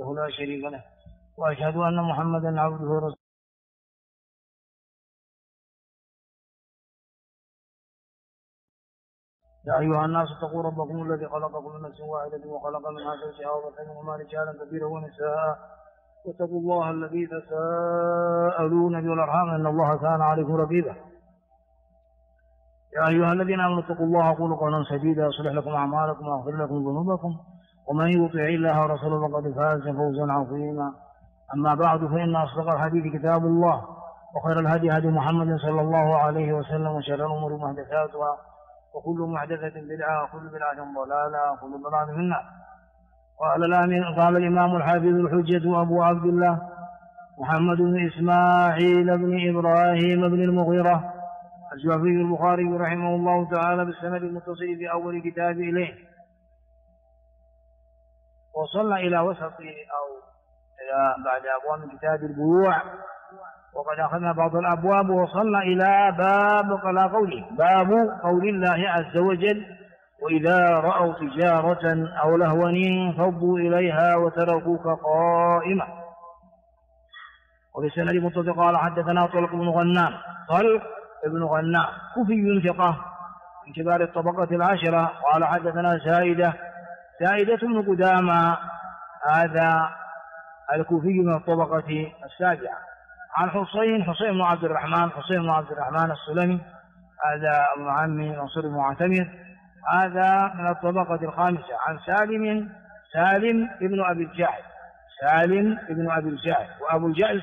وحده لا شريك له، وأشهد أن محمدا عبده ورسوله. يا أيها الناس اتقوا ربكم الذي خلقكم من نفس واحدة وخلق منها زوجها وبث منهما رجالا كثيرا ونساء، واتقوا الله الذي تساءلون به والأرحام إن الله كان عليكم رقيبا. يا أيها الذين آمنوا اتقوا الله وقولوا قولا سديدا يصلح لكم أعمالكم ويغفر لكم ذنوبكم، ومن يطع الله ورسوله فقد فاز فوزا عظيما. أما بعد، فإن أصدق الحديث كتاب الله، وخير الهدي هدي محمد صلى الله عليه وسلم، وشر الأمور محدثاتها، وكل محدثة بدعة، وكل بدعة ضلالة، وكل ضلالة في النار. قال الإمام الحافظ الحجة أبو عبد الله محمد بن إسماعيل بن إبراهيم بن المغيرة الجعفي البخاري رحمه الله تعالى بالسند المتصل في أول كتاب إليه، وصلنا إلى وسط أو إلى بعد أبواب كتاب البيوع، وقد أخذنا بعض الأبواب ووصلنا إلى باب باب قول الله عز وجل: وإذا رأوا تجارة أو لهوا انفضوا إليها وتركوك قائمة. وبسند متصل قال حدثنا طلق بن غنام كوفي ثقة من كبار الطبقة العشرة، قال حدثنا سائدة بن قدامة، هذا الكوفي من الطبقة السابعة، عن حسين بن عبد الرحمن السلمي، هذا أبو عمي منصور بن معتمر، هذا من الطبقة الخامسة، عن سالم ابن أبي الجعد، وأبو الجعد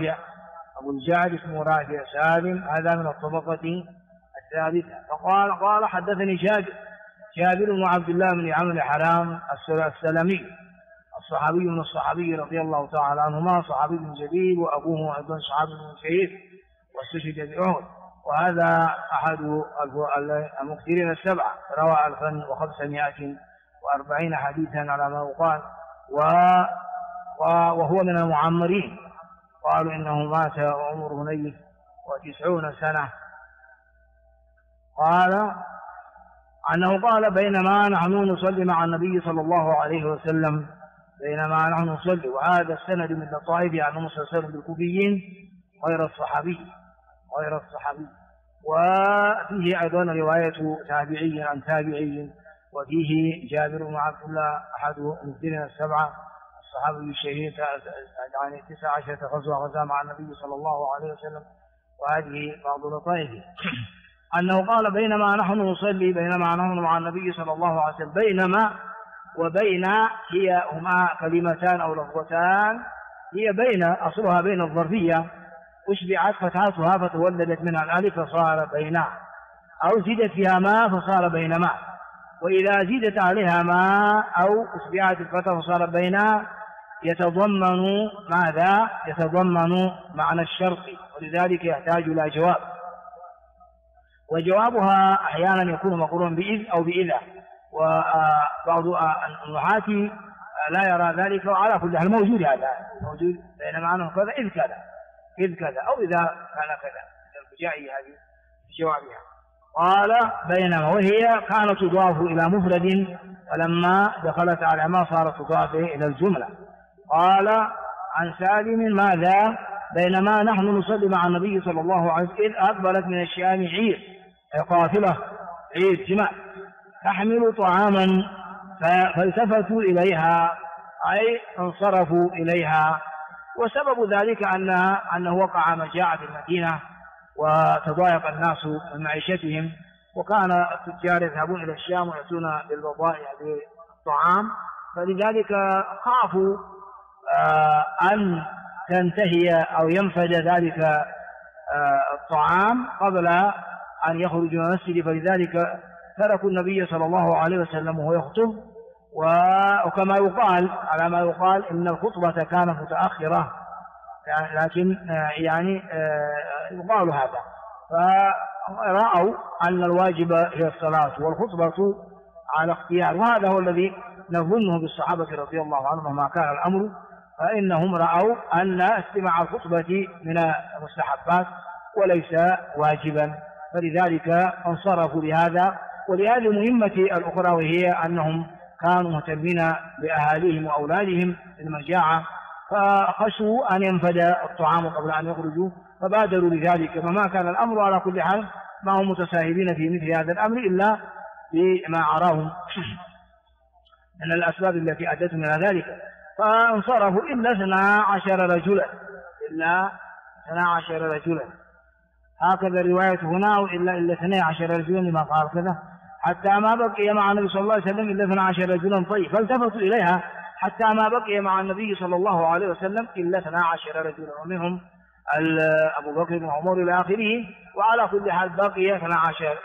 اسمه رافع، سالم هذا من الطبقة الثالثة. قال حدثني جابر بن عبد الله بن عمرو بن حرام السلمي الصحابي من الصحابي رضي الله تعالى عنهما، صحابي جليل، وأبوه أيضا صحابي شهير واستشهد بأحد، وهذا أحد المكثرين السبعة، روى 1540 حديثا على ما يقال، وهو من المعمرين، قالوا إنه مات وعمره 90 سنة. قال أنه قال: بينما نحن نصلي مع النبي صلى الله عليه وسلم، وهذا السند من لطائف عن النبي صلى الله عليه وسلم بالكوفيين غير الصحابي، وفيه أيضا رواية تابعي عن تابعي، وفيه جابر بن عبد الله أحد المكثرين السبعة الصحابي الشهير، يعني 19 غزوة مع النبي صلى الله عليه وسلم، وهذه بعض لطائفه. أنه قال: بينما نحن نصلي مع النبي صلى الله عليه وسلم. بينما وبين هما كلمتان أو لفظتان، هي بين، أصلها بين الظرفية، أشبعت فتحتها فتولدت منها الألف فصار بينا، أو زيدت فيها ما فصار بينما، وإذا زيدت عليها ما أو أشبعت الفتح فصار بينا يتضمن ماذا؟ يتضمن معنى الشرط، ولذلك يحتاج إلى جواب، وجوابها أحيانا يكون مقرونا بإذ أو بإذا، وبعض النحاة لا يرى ذلك، وعلى كل حال موجود بين معنى كذا إذ كذا أو إذا كان كذا، الفجائية هذه بجوابها. قال: بينما وهي كانت تضاف إلى مفرد، فلما دخلت على ما صارت تضاف إلى الجملة. قال عن سالم: ماذا؟ بينما نحن نصلي مع النبي صلى الله عليه وسلم إذ أقبلت من الشام عير، قافلة عير جماع، تحمل طعاما، فالتفتوا إليها أي انصرفوا إليها، وسبب ذلك أنه وقع مجاعة في المدينة وتضايق الناس من معيشتهم، وكان التجار يذهبون إلى الشام ويأتون بالبضائع بالطعام، فلذلك خافوا أن تنتهي أو ينفد ذلك الطعام قبل أن يخرجوا من المسجد، فلذلك تركوا النبي صلى الله عليه وسلم وهو يخطب، وكما يقال على ما يقال إن الخطبة كانت متأخرة، لكن يعني يقال هذا، فرأوا أن الواجب هي الصلاة والخطبة على اختيار، وهذا هو الذي نظنه بالصحابة رضي الله عنهم ما كان الأمر، فإنهم رأوا أن استماع الخطبة من المستحبات وليس واجبا، فلذلك انصرفوا لهذا. ولهذه المهمة الأخرى، وهي أنهم كانوا مهتمين بأهاليهم وأولادهم المجاعة، فخشوا أن ينفد الطعام قبل أن يخرجوا فبادروا لذلك. فما كان الأمر على كل حال ما هم متساهلين في مثل هذا الأمر إلا بما أراهم من الأسباب التي أدتهم إلى ذلك. فانصرفوا إلا 12 رجلا، هكذا الرواية هنا، إلا 12 رجلا لما قال كذا، حتى ما بقي مع النبي صلى الله عليه وسلم إلا 12 رجلا. طيب، فالتفتوا إليها حتى ما بقي مع النبي صلى الله عليه وسلم إلا 12 رجلا، ومنهم أبو بكر وعمر إلى آخره. وعلى كل حال بقي 12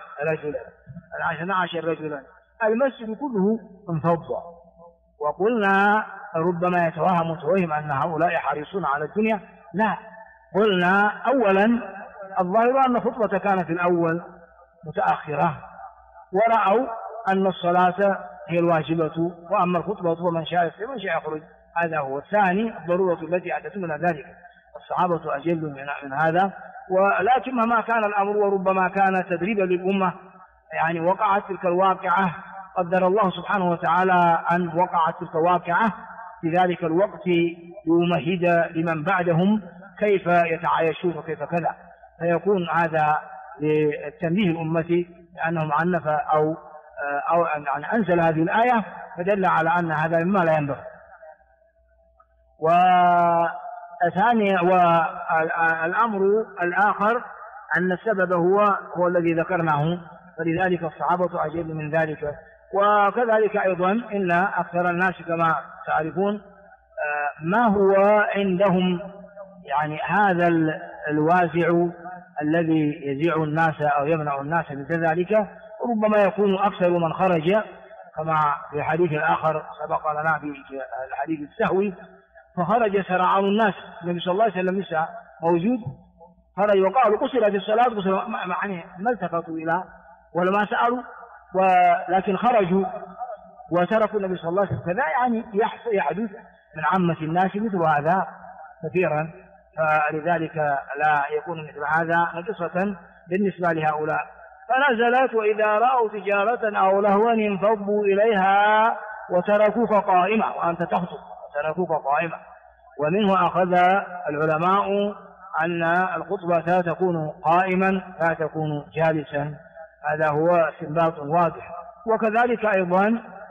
رجلا. المسجد كله انفض. وقلنا ربما يتوهم متوهم أن هؤلاء حريصون على الدنيا، لا، قلنا أولا الظاهر أن الخطبة كانت في الأول متأخرة، ورأوا أن الصلاة هي الواجبة، وأما الخطبة فمن شاء يصلي ومن شاء يخرج. هذا هو. الثاني الضرورة التي أتتنا ذلك، الصحابة أجل من هذا. ولكن مهما كان الأمر وربما كان تدريبا للأمة، يعني وقعت تلك الواقعة، قدر الله سبحانه وتعالى أن وقعت تلك الواقعة في ذلك الوقت ليمهد لمن بعدهم كيف يتعايشون وكيف كذا، فيكون هذا لتنبيه الأمة لأنهم عنف أو أن أنزل هذه الآية، فدل على أن هذا مما لا ينبغي. والثاني والأمر الآخر أن السبب هو الذي ذكرناه، فلذلك الصحابة أجل من ذلك. وكذلك أيضا إن أكثر الناس كما تعرفون ما هو عندهم يعني هذا الوازع الذي يزيع الناس أو يمنع الناس من ذلك، ربما يكون أكثر من خرج، كما في الحديث الآخر سبق لنا في الحديث السهوي، فخرج سرعان الناس. النبي صلى الله عليه وسلم لسه موجود، خرج وقالوا قصرت الصلاة، يعني ما التفتوا إلى ولا ما سألوا، ولكن خرجوا وتركوا النبي صلى الله عليه وسلم. فذا يعني يحدث من عامة الناس مثل هذا كثيرا، فلذلك لا يكون مثل هذا نقصة بالنسبة لهؤلاء. فنزلت وإذا رأوا تجارة أو لهوا انفضوا إليها وتركوك قائمة، وأنت تخطب وتركوك قائمة. ومنه أخذ العلماء أن الخطبة تكون قائما لا تكون جالسا، هذا هو استنباط واضح. وكذلك أيضا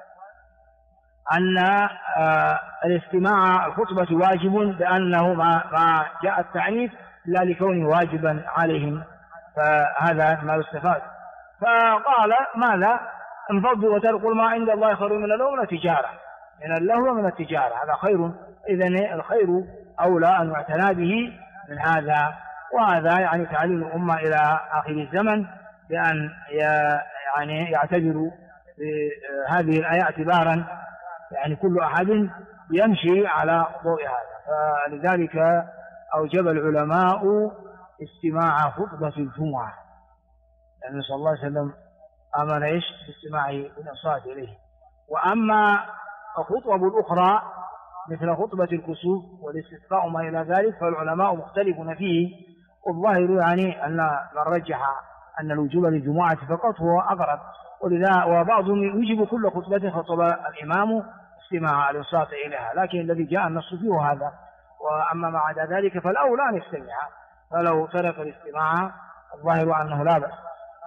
أن الاستماع الخطبة واجب، لأنه ما جاء التعنيف لا لكونه واجبا عليهم، فهذا ما يستفاد. فقال ماذا؟ انفضوا وتركوا ما عند الله خير من اللهو من التجارة، من اللهو من التجارة، هذا خير. إذن الخير أولى أن يعتنى به من هذا. وهذا يعني تعليم الأمة إلى آخر الزمن بأن يعني يعتبروا بهذه الآية اعتبارا يعني كل أحد يمشي على ضوء هذا. فلذلك أوجب العلماء استماع خطبة الجمعة، لأن صلى الله عليه وسلم أمر باستماع الأصوات إليه. وأما الخطب الأخرى مثل خطبة الكسوف والاستسقاء وما إلى ذلك فالعلماء مختلفون فيه، والظاهر يعني أن من رجح أن الوجوب للجمعة فقط هو أقرب، ولذا وبعضهم يجب كل خطبة خطب الإمام استماع الأصوات إليها، لكن الذي جاء النص فيه هذا. وأما ما عدا ذلك فالأولى أن يستمع، فلو ترك الاستماع الظاهر أنه لا بأس.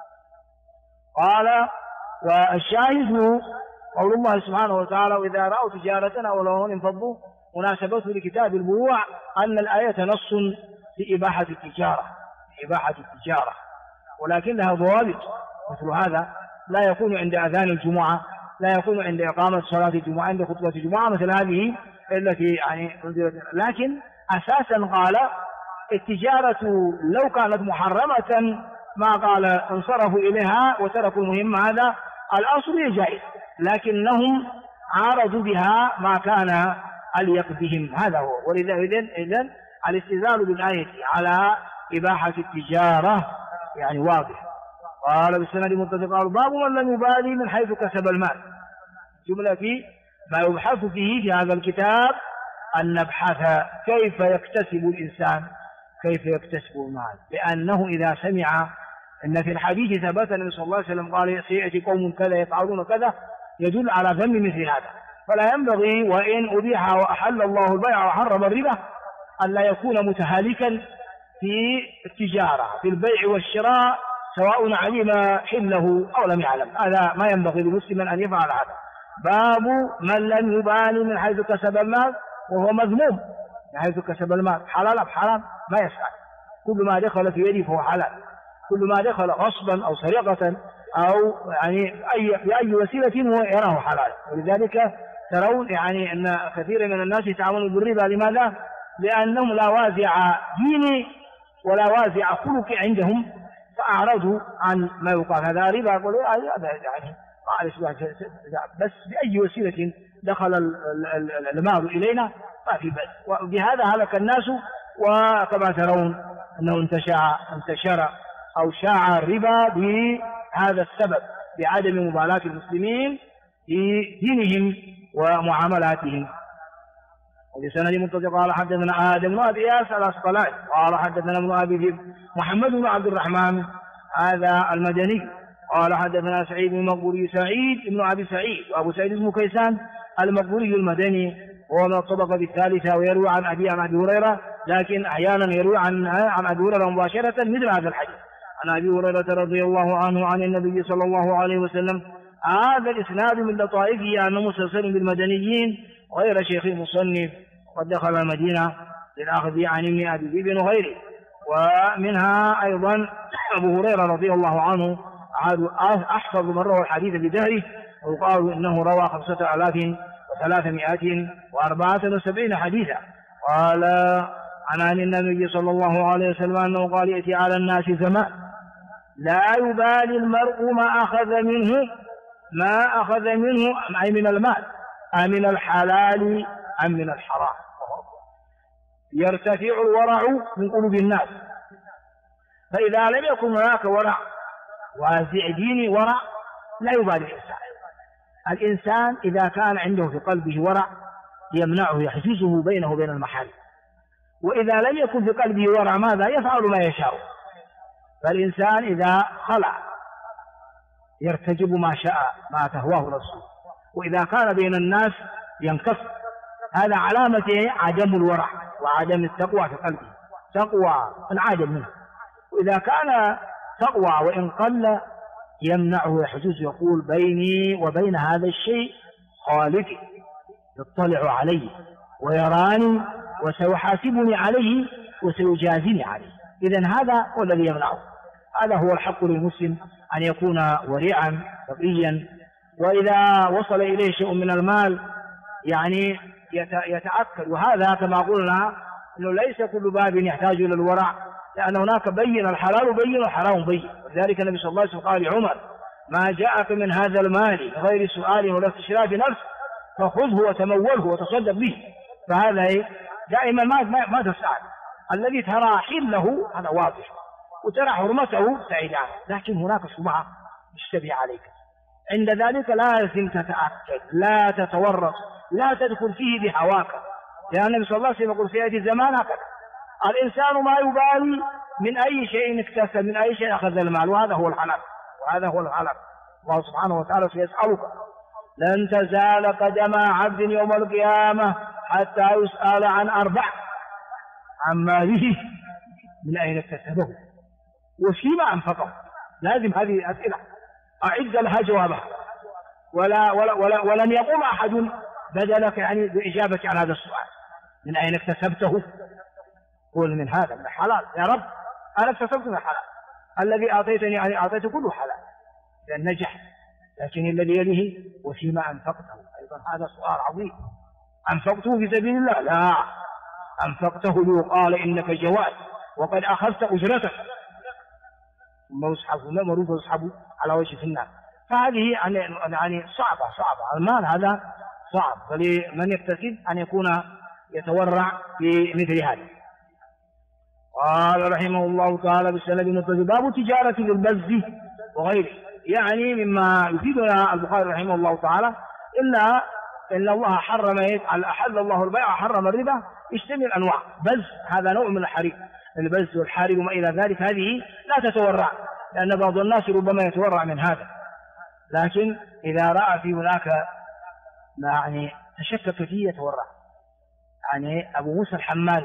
قال والشاهد قول الله سبحانه وتعالى وإذا رأوا تجارة أو لهوا انفضوا، مناسبته لكتاب البيوع أن الآية نص في إباحة التجارة، ولكن لها ضوابط. مثل هذا لا يكون عند أذان الجمعة، لا يكون عند إقامة صلاة الجمعة، عند خطبة الجمعة، مثل هذه التي يعني لكن أساسا قال التجارة لو كانت محرمة ما قال انصرفوا إليها وتركوا المهم، هذا الأصل جائز، لكنهم عارضوا بها ما كان أليق بهم، هذا هو. ولذا إذن الاستدلال بالآية على إباحة التجارة يعني واضح. قال بالسند متفق قال باب من لم يبالي من حيث كسب المال. جملة في ما يبحث فيه في هذا الكتاب أن نبحث كيف يكتسب الإنسان، كيف يكتسب المال، لأنه إذا سمع أن في الحديث ثبت النبي صلى الله عليه وسلم قال سيأتي قوم كذا يفعلون كذا، يدل على ذم مثل هذا. فلا ينبغي وإن أبيح وأحل الله البيع وحرم الربا أن لا يكون متهالكا في التجارة في البيع والشراء سواء علم حله أو لم يعلم. هذا ما ينبغي لمسلم أن يفعل هذا. باب من لم يبالي من حيث كسب المال وهو مذموم. من حيث كسب المال حلال أم حرام ما يسأل، كل ما دخل في يده فهو حلال، كل ما دخل غصبا أو سرقة أو يعني بأي وسيلة هو يراه حلال. ولذلك ترون يعني أن كثير من الناس يتعاملون بالربا. لماذا؟ لأنهم لا وازع ديني ولا وازع خلق عندهم، فأعرضوا عن ما يقال هذا ربا. يقولوا هذا يعني بس بأي وسيلة دخل المال إلينا ما في بأس. وبهذا هلك الناس. وكما ترون أنه انتشر أو شاع الربا بهذا السبب، بعدم مبالاة المسلمين في دينهم ومعاملاتهم. وبسند متصل قال حدثنا آدم بن أبي إياس الأسقلاني قال حدثنا ابن أبي ذئب محمد بن عبد الرحمن هذا المدني قال حدثنا سعيد بن المقبوري سعيد بن أبي سعيد، وأبو سعيد اسمه كيسان المقبوري المدني، وهو من الطبقة الثالثة، ويروي عن أبي هريرة، لكن أحيانا يروي عن أبي هريرة مباشرة مثل هذا الحديث عن أبي هريرة رضي الله عنه عن النبي صلى الله عليه وسلم. هذا الإسناد من لطائفه أنه مسلسل بالمدنيين غير شيخ المصنف، وقد دخل المدينة للأخذ عن ابن أبي ذئب وغيره. ومنها أيضا أبو هريرة رضي الله عنه أحفظ من روى الحديث بدهره، ويقال إنه روى 5374 حديثا. قال عن النبي صلى الله عليه وسلم أنه قال يأتي على الناس زمان لا يبالي المرء ما أخذ منه أي من المال أمن الحلال أم من الحرام. يرتفع الورع من قلوب الناس، فإذا لم يكن هناك ورع وازع ديني ورع لا يبالي الإنسان إذا كان عنده في قلبه ورع يمنعه يحجزه بينه وبين المحارم، وإذا لم يكن في قلبه ورع ماذا يفعل ما يشاء. فالإنسان إذا خلع يرتجب ما شاء ما تهواه نفسه، وإذا كان بين الناس ينكف. هذا علامة عدم الورع وعدم التقوى في قلبه، تقوى انعدم منه. وإذا كان تقوى وإن قل يمنعه يحجز، يقول بيني وبين هذا الشيء خالقي يطلع عليه ويراني وسيحاسبني عليه وسيجازيني عليه. إذن هذا هو الذي يمنعه. هذا هو الحق للمسلم أن يكون ورعا تقيا. وإذا وصل إليه شيء من المال يعني يتأكد. وهذا كما قلنا أنه ليس كل باب يحتاج إلى الورع، لأن هناك بين الحلال بين والحرام بين. ولذلك النبي صلى الله عليه وسلم قال لعمر ما جاءك من هذا المال غير سؤال ولا استشراف نفس فخذه وتموله وتصدق به. فهذا دائما ما تسأل. الذي ترى حله هذا واضح وترى حرمته بعيد عنه، لكن هناك شبهة تشتبه عليك. عند ذلك لازم تتأكد، لا تتورط، لا تدخل فيه بهواك، لأن النبي صلى الله عليه وسلم يقول سيأتي الزمان هكذا الإنسان ما يبالي من أي شيء اكتسب من أي شيء أخذ المال، وهذا هو الحلال وهذا هو الحلال. الله سبحانه وتعالى سيسألك لن تزال قدم عبد يوم القيامة حتى يسأل عن 4: عن ماله من أين اكتسبه وفيما أنفقه. لازم هذه أسئلة أعد لها جوابها، ولن يقوم أحد بدلك يعني بإجابة عن هذا السؤال. من أين اكتسبته؟ قول من هذا من الحلال يا رب، أنا اكتسبت من الحلال، الذي أعطيتني يعني أعطيت كله حلال لأن نجح. لكن الذي يليه وفيما أنفقته أيضا هذا سؤال عظيم. أنفقته في سبيل الله؟ لا، أنفقته ليقال إنك جواد وقد أخذت أجرتك ثم يسحب على وجه الناس. فهذه يعني صعبة. المال هذا صعب، فلمن يكتسب أن يكون يتورع في مثل هذا. قال رحمه الله تعالى بالسند المتصل باب تجارة بالبز وغيره، يعني مما يفيدنا البخاري رحمه الله تعالى إلا إن الله أحل الله البيع وحرم الربا، يشتمل أنواع. بز هذا نوع من الحريق، البز والحارب وما إلى ذلك، هذه لا تتورع، لأن بعض الناس ربما يتورع من هذا. لكن إذا رأى في هناك يعني تشكك فيه يتورع. يعني أبو موسى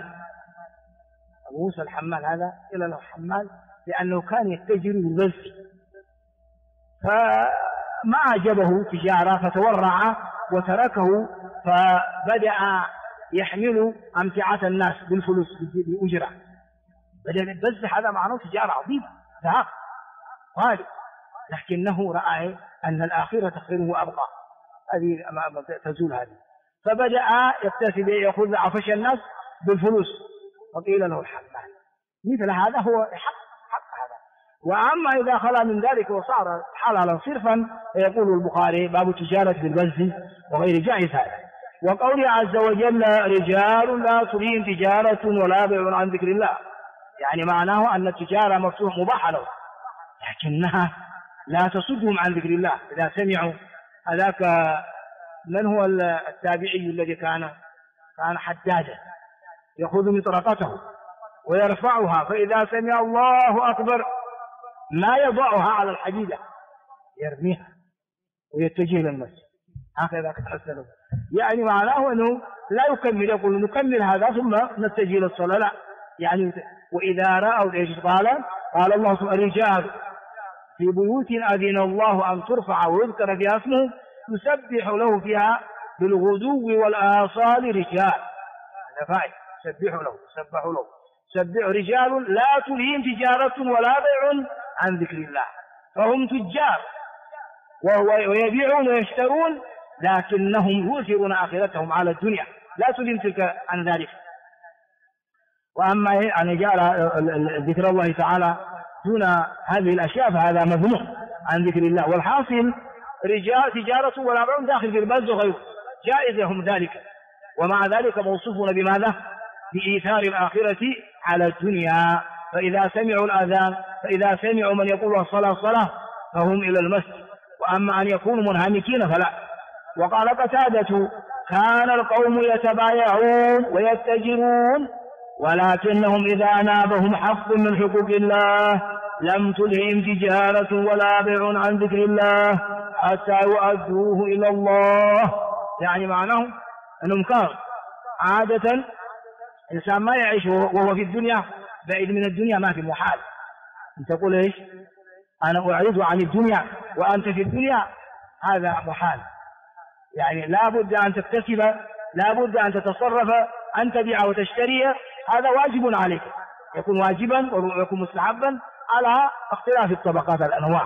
الحمال هذا إلى له حمال لأنه كان يتجر بالبذل، فما عجبه تجارة فتورع وتركه، فبدأ يحمل أمتعة الناس بالفلوس بأجرة. بدأ البذل هذا معناه تجارة عظيمة ذهب غالي، لكنه رأى أن الآخرة خير وأبقى، هذه تزول هذه، فبدأ يكتسب يأخذ عفش الناس بالفلوس، فقيل له الحمال. مثل هذا هو حق هذا. وأما إذا خلا من ذلك وصار حلالا صرفا يقول البخاري باب التجارة بالبذل وغير جائز هذا. وقوله عز وجل رجال لا تلهيهم تجارة ولا بيع عن ذكر الله، يعني معناه أن التجارة مفتوح مباحة له، لكنها لا تصدهم عن ذكر الله. إذا سمعوا هذاك من هو التابعي الذي كان حدادا يأخذ مطرقته ويرفعها، فإذا سمع الله أكبر ما يضعها على الحديدة، يرميها ويتجه للمسجد، هكذا كان السلف. يعني معناه أنه لا يكمل، يقول نكمل هذا ثم نتجه للصلاة، لا. يعني وإذا رأوا ايش قال الله سبحانه رجال في بيوت أذن الله أن ترفع ويذكر فيها اسمه يسبح له فيها بالغدو والآصال رجال، هذا فاعل سبحوا له سبح رجال لا تلهيهم تجارة ولا بيع عن ذكر الله، فهم تجار ويبيعون ويشترون، لكنهم يؤثرون آخرتهم على الدنيا، لا تلهم تلك عن ذلك. وأما أن جعل ذكر الله تعالى دون هذه الأشياء فهذا مذموم عن ذكر الله. والحاصل رجال تجارة ولا بيع داخل في البذل وغيره جائز لهم ذلك، ومع ذلك موصوفون بماذا؟ بإيثار الآخرة على الدنيا. فإذا سمعوا الأذان، فإذا سمعوا من يقول الصلاة فهم إلى المسجد، وأما أن يكونوا منهمكين فلا. وقال قتادة كان القوم يتبايعون ويتجرون ولكنهم إذا نابهم حق من حقوق الله لم تلهم تجارة ولا بيع عن ذكر الله حتى يؤدوه إلى الله. يعني معناه أنهم كانوا عادة إنسان ما يعيش وهو في الدنيا بعيد من الدنيا، ما في محال أن تقول إيش أنا أعرض عن الدنيا وأنت في الدنيا، هذا محال. يعني لا بد أن تكتسب، لا بد أن تتصرف، أن تبيع وتشتري، هذا واجب عليك، يكون واجبا ويكون مستحبا على اختلاف الطبقات الأنواع.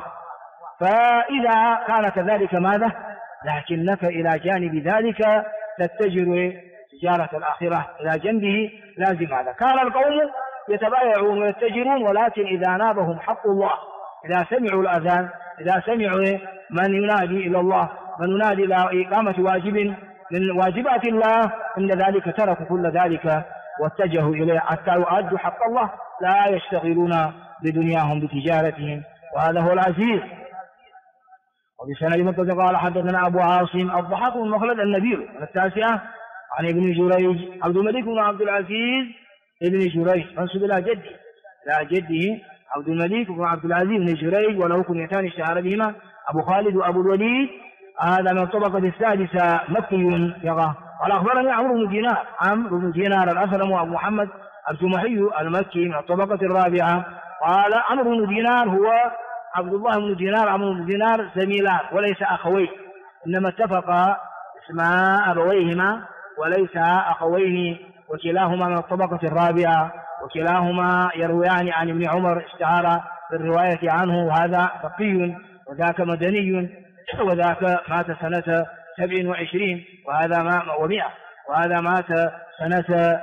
فإذا كان كذلك ماذا؟ لكنك إلى جانب ذلك تتجر تجارة الآخرة إلى جنبه، لازم هذا. كان القوم يتبايعون ويتجرون ولكن إذا نابهم حق الله، إذا سمعوا الأذان، إذا سمعوا من ينادي إلى الله، من ينادي إلى إقامة واجب من واجبات الله، إن ذلك تركوا كل ذلك واتجهوا إليه حتى يؤدوا حق الله، لا يشتغلون بدنياهم بتجارتهم، وهذا هو العزيز. وبسند متصل قال حدثنا أبو عاصم الضحاك بن مخلد النبيل التاسعة عن ابن جريج عبد الملك بن عبد العزيز ابن جريج منسوب إلى جده عبد الملك بن عبد العزيز بن جريج، وله كنيتان اشتهر بهما أبو خالد وأبو الوليد، هذا من الطبقة السادسة مكي يغى. قال أخبرني عمرو بن دينار الأسلم وأبو محمد الجمحي المكي من الطبقة الرابعة. قال عمرو بن دينار هو عبد الله بن دينار، عمرو بن دينار زميلان وليس أخوين، إنما اتفقا اسماء أبويهما وليس أخوين، وكلاهما من الطبقة الرابعة، وكلاهما يرويان عن ابن عمر اشتهر بالرواية عنه، وهذا فقي وذاك مدني، وذاك مات سنة 27 وهذا وهذا مات سنة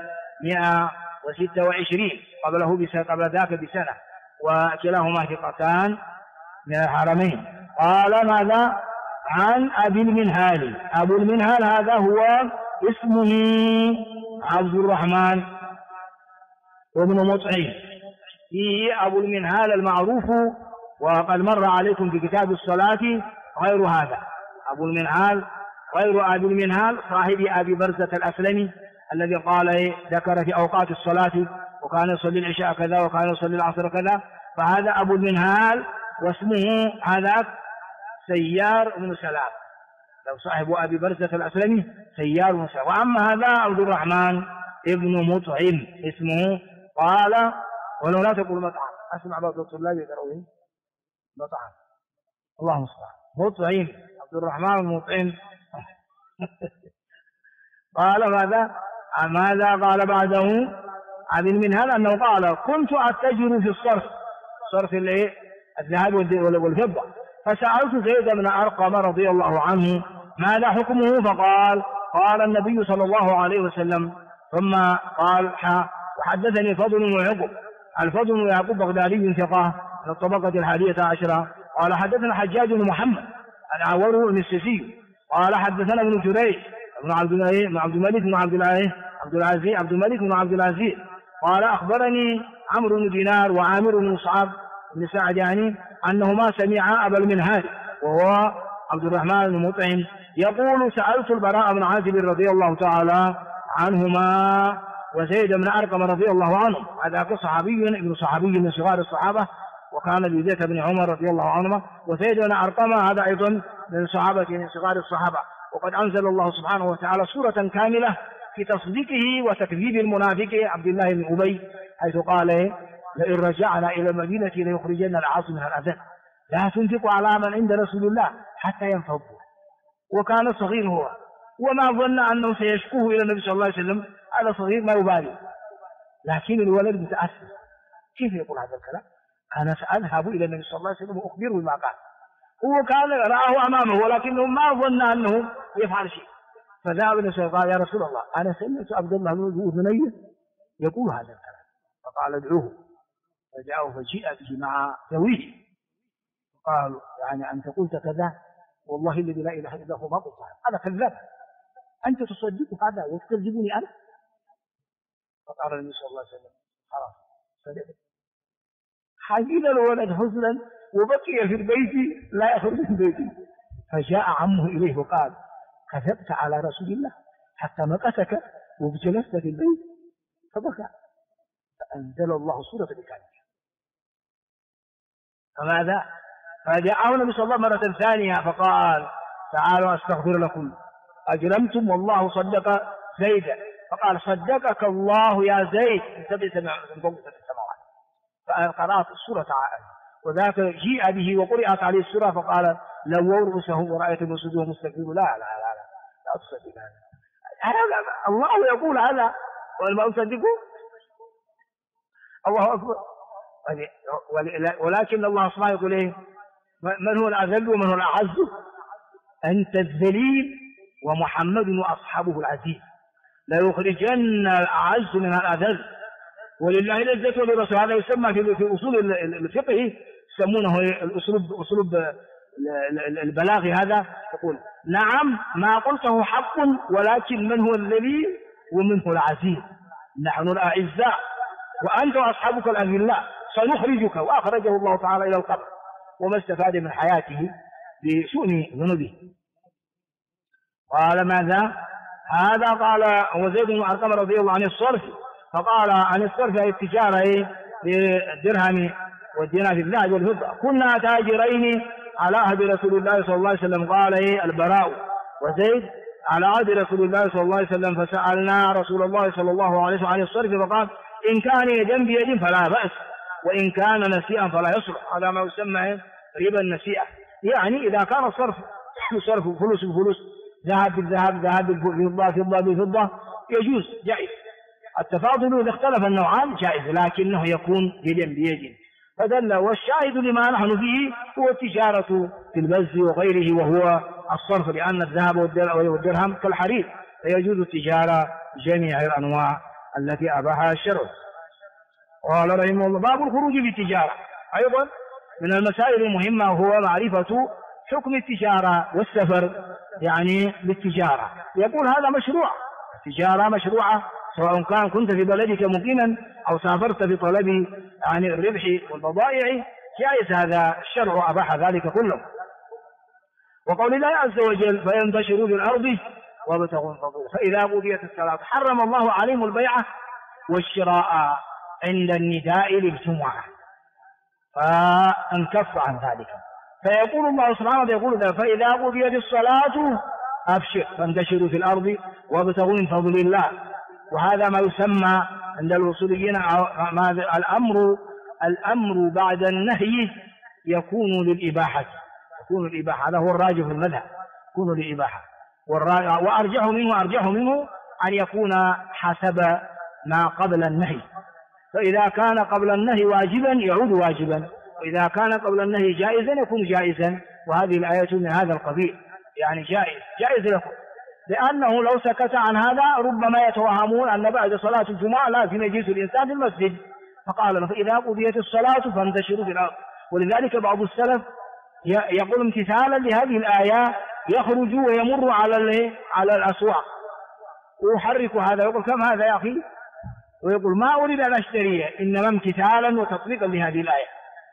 126 قبل ذاك بسنة، وكلاهما ثقتان من الحرمين. قال ماذا؟ عن أبي المنهال. أبو المنهال هذا هو اسمه عبد الرحمن وابن مطعم، فيه أبو المنهال المعروف وقد مر عليكم في كتاب الصلاة غير هذا. أبو المنهال غير أبي المنهال صاحب أبي برزة الأسلمي الذي قال ذكر في أوقات الصلاة وكان يصلي العشاء كذا وكان يصلي العصر كذا، فهذا أبو المنهال، واسمه هذا سيار بن سلام، لو صاحب أبي برزة الأسلمي سيار بن سلام. وأما هذا عبد الرحمن ابن مطعم اسمه، قال ولو لا تقول مطعم، أسمع بعض الطلاب يقرؤون مطعم، الله المستعان، مطعم، عبد الرحمن المطعم. قال ماذا قال بعده عن المنهل أنه قال كنت أتجر في الصرف الذهب والفضة، فسألت زيد بن أرقم رضي الله عنه ماذا حكمه، قال النبي صلى الله عليه وسلم، ثم قال وحدثني الفضل بن يعقوب بغدادي ثقة من الطبقة 11، قال حدثنا حجاج بن محمد العور المسيسي قال حدثنا ابن جريج بن عبد الملك بن عبد العزيز قال أخبرني عمرو بن دينار وعامر بن مصعب بن سعد أنهما سمعا أبا المنهال وهو عبد الرحمن بن مطعم يقول سألت البراء بن عازب رضي الله تعالى عنهما وزيد بن أرقم رضي الله عنه، هذا صحابي من صغار الصحابة، وكان بذات بن عمر رضي الله عنهما، وزيد بن أرقم هذا أيضا من صغار الصحابة. وقد أنزل الله سبحانه وتعالى سورة كاملة في تصديقه وتكذيب المنافق عبد الله بن أبي، حيث قال لئن رجعنا إلى المدينة ليخرجن الأعز منها الأذل، لا تنفق على من عند رسول الله حتى ينفضوا، وكان صغير هو، وما ظن أنه سيشكوه إلى النبي صلى الله عليه وسلم، هذا صغير ما يبالي، لكن الولد متأثر، كيف يقول هذا الكلام؟ أنا سأذهب إلى النبي صلى الله عليه وسلم وأخبره بما قال، هو كان رآه أمامه ولكنه ما ظن أنه يفعل شيء، فذهب النبي صلى الله عليه وسلم قال يا رسول الله أنا سمعت عبد الله بن أذني يقول هذا الكلام، فقال ادعوه، فجاءه فجيء به مع ذويه، قالوا يعني أنت قلت كذا، والله الذي لا إله إلا هو ما قلت هذا كذاب، أنت تصدق هذا وتكذبني أنا؟ فقال النبي صلى الله عليه وسلم خلاص صدقت. حزن الولد حزنا وبقي في البيت لا يخرج من بيته، فجاء عمه إليه وقال كذبت على رسول الله حتى مقتك وجلست في البيت، فبكى، فأنزل الله سورة الكافرون. فماذا؟ فجاءه النبي صلى الله عليه وسلم مرة ثانية فقال تعالوا أستغفر لكم أجرمتم والله صدق زيدا، فقال صدقك الله يا زيد من سبع سماوات، فقرأت السورة وذاك جيء به وقرأت عليه السورة، فقال لو رؤوسهم ورأيت مسجدهم مستكبرون لا تصدق هذا، الله يقول هذا وما أصدقه، الله أكبر. ولكن الله سبحانه يقول إيه؟ من هو الأذل ومن هو الأعز؟ أنت الذليل ومحمد وأصحابه العزيز، لا يخرجن الأعز من الأذل، ولله العزة ولرسوله. هذا يسمى في أصول الفقه يسمونه أسلوب البلاغي، هذا يقول نعم ما قلته حق، ولكن من هو الذليل ومن هو العزيز؟ نحن الأعزاء وأنت وأصحابك الأذلاء، سنخرجك. وأخرجه الله تعالى إلى القبر وما استفاد من حياته بشؤم ذنوبه. قال ماذا؟ هذا قال وزيد بن أرقم رضي الله عنه الصرف، فقال عن الصرف التجارة بالدرهم والدينار في الذهب والفضة، كنا تاجرين على عهد رسول الله صلى الله عليه وسلم. قال البراء وزيد على عهد رسول الله صلى الله عليه وسلم، فسألنا رسول الله صلى الله عليه وسلم عن الصرف، فقال إن كان يدا بيد فلا بأس، وإن كان نسيئا فلا يصلح. هذا ما يسمى ربا النسيئة، يعني إذا كان الصرف فلوس بفلوس، ذهب بالذهب، ذهب بالفضة، فضة بالفضة، يجوز جائز. التفاضل إذا اختلف النوعان جائز، لكنه يكون يدا بيد. فدل والشاهد لما نحن فيه هو التجارة في البز وغيره، وهو الصرف، لأن الذهب والدرهم كالحرير، فيجوز التجارة جميع الأنواع التي أباحها الشرع. قال رحمه الله باب الخروج في التجارة. أيضا من المسائل المهمة هو معرفة حكم التجارة والسفر، يعني بالتجارة. يقول هذا مشروع، التجارة مشروعة، سواء كنت في بلدك مقيما أو سافرت في طلب يعني الربح والبضائع، جائز، هذا الشرع أباح ذلك كله. وقول الله عز وجل فينتشروا في الأرض وابتغوا من فضله فإذا قضيت الصلاة حرم الله عليهم البيع والشراء عند النداء للجمعة، فانكف عن ذلك. فيقول الله سبحانه وتعالى فإذا قضيت الصلاة أبشر فانتشروا في الأرض وابتغوا من فضل الله. وهذا ما يسمى عند الوصوليين الأمر بعد النهي يكون للإباحة، هذا هو الراجح في المذهب، يكون للإباحة، وأرجح منه أن يكون حسب ما قبل النهي. فإذا كان قبل النهي واجبا يعود واجبا، وإذا كان قبل النهي جائزا يكون جائزا. وهذه الآية من هذا القبيل، يعني جائز لكم، لأنه لو سكت عن هذا ربما يتوهمون أن بعد صلاة الجمعة لازم يجلس الإنسان في المسجد، فقال فإذا قضيت الصلاة فانتشروا في الأرض. ولذلك بعض السلف يقول امتثالا لهذه الآية يخرج ويمر على الأسواق ويحرك هذا، يقول كم هذا يا أخي، ويقول ما أريد أن أشتريه، إنما امتثالا وتطبيقا لهذه الآية.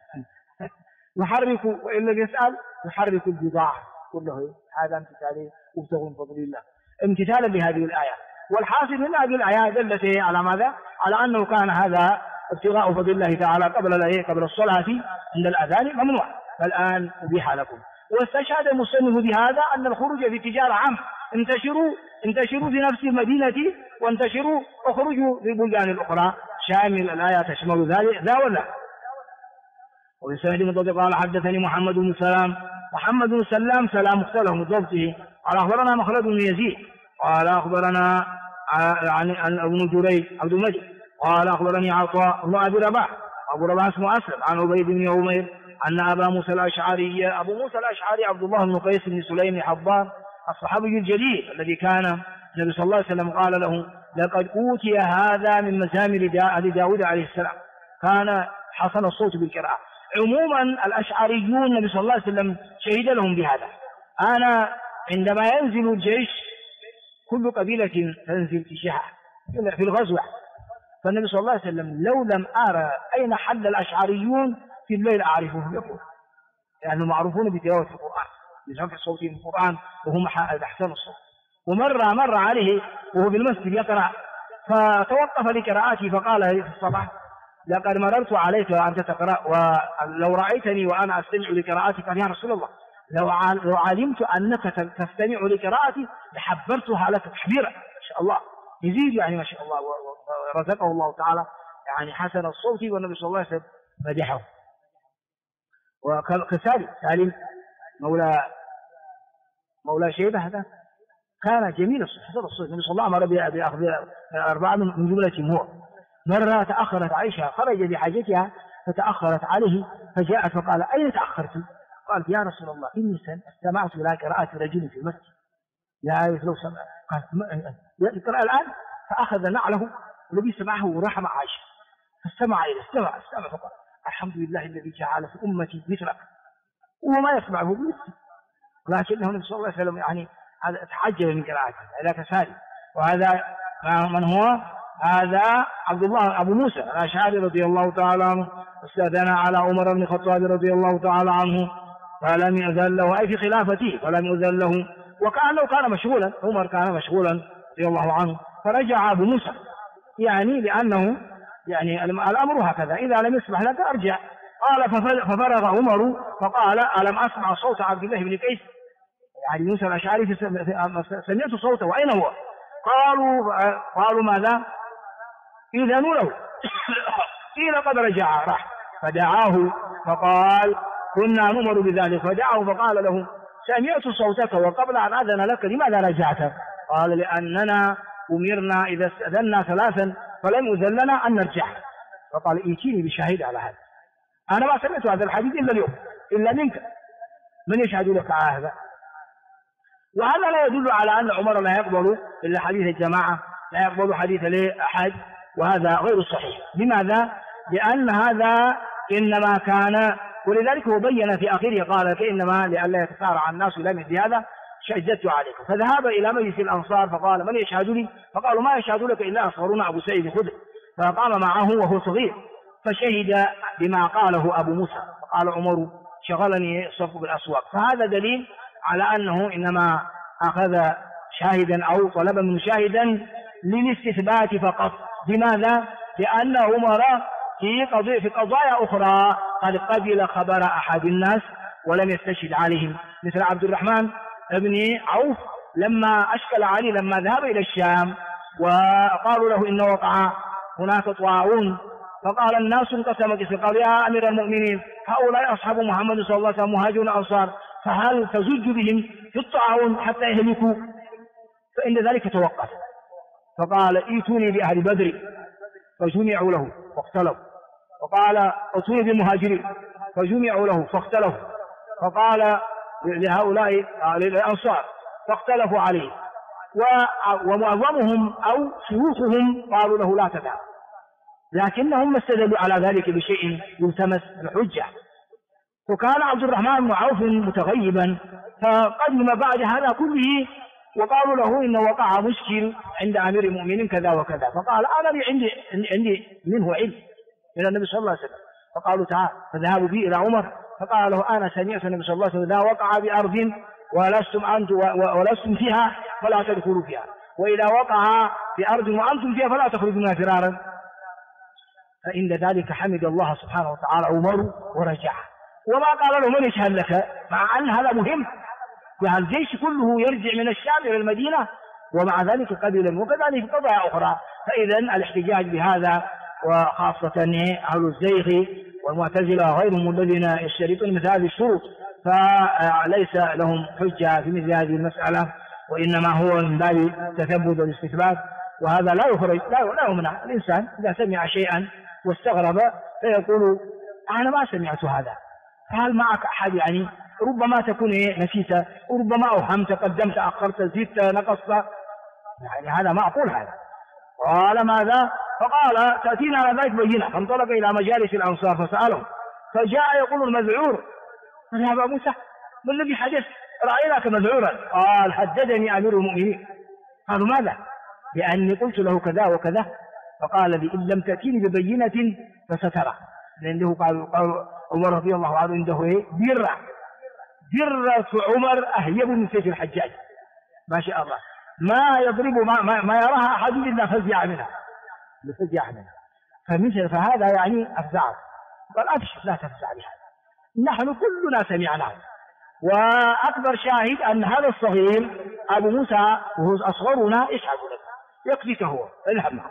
يحرك، وإلا يسأل يحرك البضاعة كله، هذا امتثال وابتغوا من فضل الله، امتثالا لهذه الآية. والحاصل من هذه الآية دلت على ماذا؟ على أنه كان هذا ابتغاء فضل الله تعالى قبل الصلاة عند الأذان ممنوع، فالآن أبيح لكم. واستشهد المصنف بهذا أن الخروج في التجارة عام، انتشروا في نفس المدينة وانتشروا اخرجوا في البلدان الأخرى، شامل الآية تشمل ذا ولا. وبسند مضبط قال حدثني محمد بن سلام سلام مختلف مضبطه قال أخبرنا مخلد بن يزيد قال أخبرنا عن ابن جريج عبد المجيد قال أخبرني عطاء بن أبي رباح، أبو رباح اسمه أسلم، عن عبيد بن عمير أن أبا موسى الأشعري عبد الله بن قيس بن سليم بن حبان الصحابي الجليل الذي كان النبي صلى الله عليه وسلم قال له لقد أوتي هذا من مزامر داود عليه السلام، كان حسن الصوت بالقراءة. عموما الأشعريون النبي صلى الله عليه وسلم شهد لهم بهذا. أنا عندما ينزل الجيش كل قبيلة تنزل في شهر في الغزوة، فالنبي صلى الله عليه وسلم لو لم أرى أين حل الأشعريون في الليل أعرفهم يقول، لأنهم يعني معروفون بتلاوة القرآن، بسمع صوتهم القرآن وهم أحسن الصوت. ومر عليه وهو بالمسجد يقرأ، فتوقف لقراءته فقال في الصباح لقد مررت عليك وأنت تقرأ، ولو رأيتني وأنا أستمع لقراءتك قال يا رسول الله لو علمت أنك تستمع لقراءتي لحبرتها لك تحبيرا. ما شاء الله يزيد يعني ما شاء الله، ورزقه الله تعالى يعني حسن الصوت، والنبي صلى الله عليه وسلم مدحه. وكذلك سالم مولى شيبة هذا كان جميل الصوت حسن الصوت، النبي صلى الله عليه وسلم أمر بأخذ 4 من جملتهم هو. مرة تأخرت عائشة، خرج بحاجتها فتأخرت عليه، فجاءت فقال أين تأخرت؟ قالت يا رسول الله إني استمعت إلى قراءة رجل في المسجد، يا عائشة لو سمع، قالت يقرأ الآن، فأخذ نعله الذي سمعه وراح مع عائشة، فاستمع إليه استمع فقال الحمد لله الذي جعل في أمتي مثلك، وهو ما يسمعه بمثله، لكنه النبي صلى الله عليه وسلم يعني هذا تعجب من قراءته هذا كسالي. وهذا من هو؟ هذا عبد الله أبو موسى الأشعري رضي الله تعالى عنه، استأذن على عمر بن الخطاب رضي الله تعالى عنه فلم يأذن له، أي في خلافته فلم يأذن له، وكأنه كان مشغولا، عمر كان مشغولا رضي الله عنه، فرجع أبو موسى يعني لأنه يعني الأمر هكذا إذا لم يسمح لك أرجع. قال ففرغ عمر فقال ألم أسمع صوت عبد الله بن قيس، يعني موسى الأشعري سمعت صوته وأين هو؟ قالوا ماذا؟ إذنوا له قيل قد رجع، راح فدعاه فقال كنا نؤمر بذلك، فدعاه فقال له سمعت صوتك وقبل أن أذن لك لماذا رجعت؟ قال لأننا أمرنا إذا استأذنا 3 فلم يؤذن لنا أن نرجع. فقال ائتيني بشهيد على هذا، أنا ما سمعت هذا الحديث إلا اليوم إلا منك، من يشهد لك على هذا؟ وهذا لا يدل على أن عمر لا يقبل إلا حديث الجماعة، لا يقبل حديث لأحد، وهذا غير صحيح. لماذا؟ لأن هذا إنما كان، ولذلك هو بين في آخره قال فإنما لئلا يتسارع الناس إلى مثل هذا شددت عليكم. فذهب إلى مجلس الأنصار فقال من يشهد لي؟ فقالوا ما يشهد لك إلا أصغرنا أبو سعيد الخدري، فقام معه وهو صغير فشهد بما قاله أبو موسى، فقال عمر شغلني الصف بالأسواق. فهذا دليل على أنه إنما أخذ شاهدا أو طلب من شاهدا للاستثبات فقط. لماذا؟ لأن عمر في قضايا أخرى قد قبل خبر أحد الناس ولم يستشهد عليهم، مثل عبد الرحمن بن عوف لما أشكل عليه لما ذهب إلى الشام وقالوا له إن وقع هناك طاعون، فقال الناس انقسمت، قالوا يا أمير المؤمنين هؤلاء أصحاب محمد صلى الله عليه وسلم مهاجرون أنصار، فهل تزج بهم في الطاعون حتى يهلكوا؟ فإن ذلك توقف، فقال ائتوني بأهل بدر، فجمعوا له فاختلفوا، وقال ائتوني بالمهاجرين فجمعوا له فاختلفوا، فقال لهؤلاء للأنصار فاختلفوا عليه، ومعظمهم أو شيوخهم قالوا له لا تذهب، لكنهم ما استدلوا على ذلك بشيء يلتمس الحجة. وكان عبد الرحمن بن عوف متغيبا، فقدم بعد هذا كله وقالوا له إن وقع مشكل عند أمير المؤمنين كذا وكذا، فقال أنا عندي منه علم إلى النبي صلى الله عليه وسلم، فقالوا تعال، فذهبوا به إلى عمر، فقال له أنا سمعت النبي صلى الله عليه وسلم إذا وقع بأرض ولستم فيها فلا تدخلوا فيها، وإذا وقع في أرض وأنتم فيها فلا تخرجوا منها فرارا. فإن ذلك حمد الله سبحانه وتعالى عمر ورجع، وما قال له من يشهد لك، مع أن هذا مهم، والجيش كله يرجع من الشام إلى المدينة، ومع ذلك قبل، وكذلك قضايا أخرى. فإذا الاحتجاج بهذا، وخاصة أهل الزيغ والمعتزلة وغيرهم الذين يشترطون مثل هذه الشروط، فليس لهم حجة في مثل هذه المسألة، وإنما هو من باب التثبت والاستثبات، وهذا لا يخرج، لا يمنع الإنسان إذا سمع شيئا واستغرب فيقول أنا ما سمعت هذا، فهل معك أحد؟ يعني ربما تكون نسيت، وربما أوهمت، قدمت أخرت، زدت نقصت، يعني هذا معقول هذا. قال ماذا؟ فقال تأتينا على ذلك بينة، فانطلق إلى مجالس الأنصار فسألهم، فجاء يقول المذعور يا أبا موسى ما الذي حدث؟ رأيناك مذعورا. قال حددني أمير المؤمنين. قالوا ماذا؟ لأني قلت له كذا وكذا. فقال لي إن لم تأتيني ببينة فسترى، لأنه قال عمر رضي الله عنه عنده درة عمر أهيب من سيف الحجاج، ما شاء الله، ما يضرب ما يراها أحد إلا فزع منها. فهذا يعني أفزع. قال أبشر لا تفزع بهذا، نحن كلنا سمعنا. وأكبر شاهد أن هذا الصغير أبو موسى وهو أصغرنا يشهد لك، يكفيك هو الهم.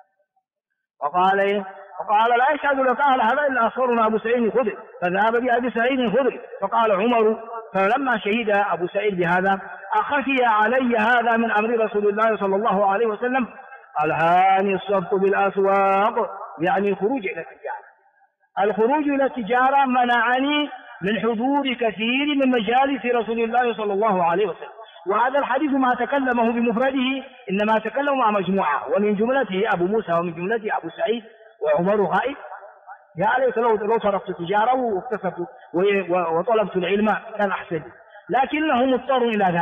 وقال لا يشهد لك أهل هذا إلا أصغرنا أبو سعيد الخدري، فذهب بأبي سعيد الخدري. فقال عمر فلما شهد أبو سعيد بهذا أخفي علي هذا من أمر رسول الله صلى الله عليه وسلم، ألهاني الصفق بالأسواق، يعني الخروج إلى التجارة. الخروج إلى التجارة منعني من حضور كثير من مجالس رسول الله صلى الله عليه وسلم. وهذا الحديث ما تكلمه بمفرده، إنما تكلم مع مجموعة، ومن جملته أبو موسى ومن جملته أبو سعيد وعمر غائب. يا ليت لو تركت التجارة واكتسبت وطلبت العلم كان أحسن، لكنه مضطر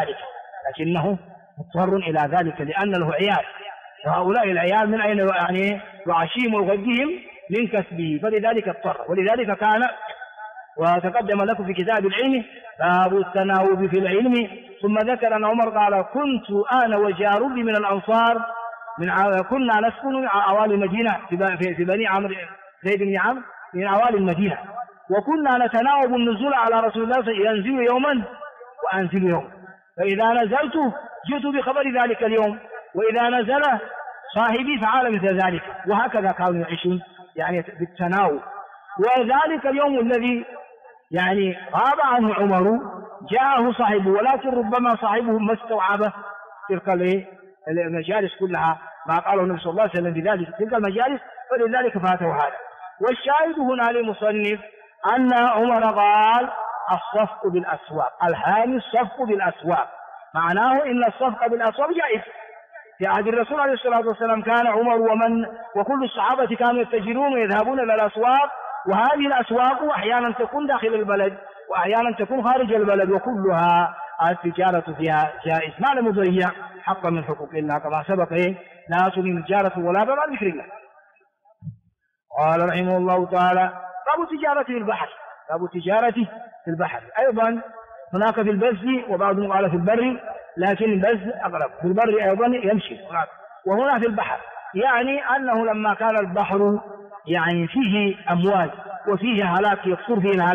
إلى ذلك لأن له عيال، وهؤلاء العيال من أين يعني وعشيم غدهم من كسبه، فلذلك اضطر. ولذلك كان وتقدم لكم في كتاب العلم باب التناوب في العلم. ثم ذكر أن عمر قال كنت أنا وجار لي من الأنصار كنا نسكن من عوالي المدينة في بني عمرو زيد بن عمرو من عوالي المدينة، وكنا نتناوب النزول على رسول الله، ينزل يوما وأنزل يوم، فإذا نزلت جئت بخبر ذلك اليوم، وإذا نزل صاحبي فعل مثل ذلك، وهكذا كانوا يعيشون يعني بالتناوب. وذلك اليوم الذي يعني غاب عنه عمر جاءه صاحبه، ولكن ربما صاحبه ما استوعبه تلك المجالس كلها، ما قاله النبي صلى الله عليه وسلم بذلك تلك المجالس، فلذلك فاته هذا. والشاهد هنا للمصنف أن عمر قال الصفق بالأسواق، الهاني الصفق بالأسواق، معناه إن الصفق بالأسواق جائز. في عهد الرسول عليه الصلاة والسلام كان عمر وكل الصحابة كانوا يتجرون ويذهبون إلى الأسواق، وهذه الأسواق أحيانا تكون داخل البلد وأحيانا تكون خارج البلد، وكلها التجارة فيها جائز ما لم يضيع حقا من حقوق الله، كما سبق لا تلهم التجارة ولا بيع ذكر الله. قال رحمه الله تعالى باب التجارة في البحر، باب التجارة في البحر. أيضا هناك في البز، وبعضهم قال في البر، لكن البز أقرب، في البر أيضا يمشي، وهنا في البحر، يعني أنه لما كان البحر يعني فيه أمواج وفيه هلاك يكثر فيه الهلاك،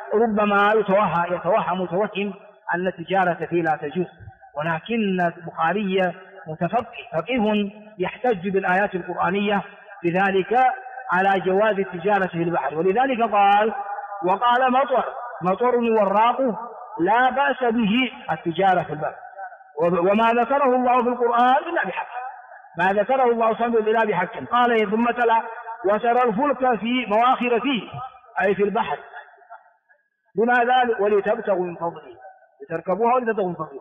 ربما يتوهم متوهم أن التجارة فيه لا تجوز، ولكن البخاري فقيه يحتج بالآيات القرآنية بذلك على جواز التجارة في البحر. ولذلك قال وقال مطر وراق لا بأس به التجارة في البحر، وما ذكره الله في القرآن إلا بحق، ما ذكره الله سبحانه إلا بحق. قال ثم تلا وترى الفلك في مواخر فيه أي في البحر، لماذا؟ ولتبتغوا من فضله، لتركبوها ولتبتغوا من فضله.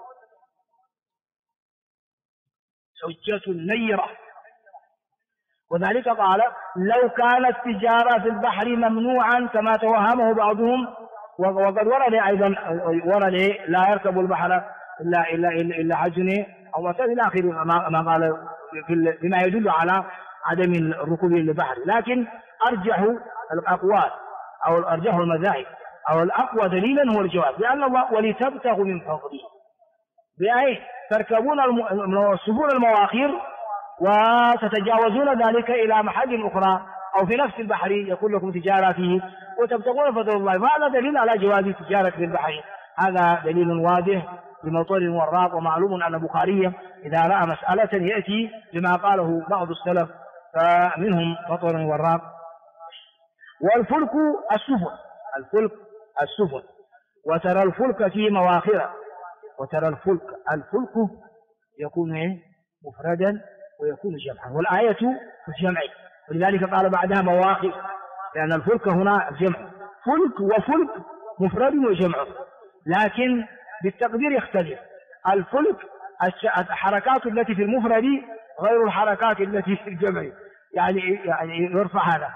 حجة نيرة. وذلك قال لو كانت التجارة في البحر ممنوعا كما توهمه بعضهم، وقد ورد أيضا لا يركب البحر إلا حجني أو مثل إلى آخر ما قال بما يدل على عدم الركوب للبحر. لكن أرجح الأقوال أو أرجح المذاهب أو الأقوى دليلا هو الجواب، لأن الله ولتبتغوا من فضله بأي تركبون السفن المواخر وتتجاوزون ذلك إلى محل أخرى أو في نفس البحر يكون لكم تجارة فيه وتبتغون فضل الله، فهذا دليل على جواز التجارة في البحر. هذا دليل واضح بمطر وراق. ومعلوم أن البخاري إذا رأى مسألة يأتي بما قاله بعض السلف، فمنهم مطر وراق. والفلك السفن وترى الفلك في مواخر، وترى الفلك يكون مفردا ويكون جمعا، والآية في الجمع، ولذلك قال بعدها مواخر، لأن الفلك هنا جمع، فلك وفلك مفرد وجمع، لكن بالتقدير يختلف. الفلك الحركات التي في المفرد غير الحركات التي في الجمع، يعني يرفع هذا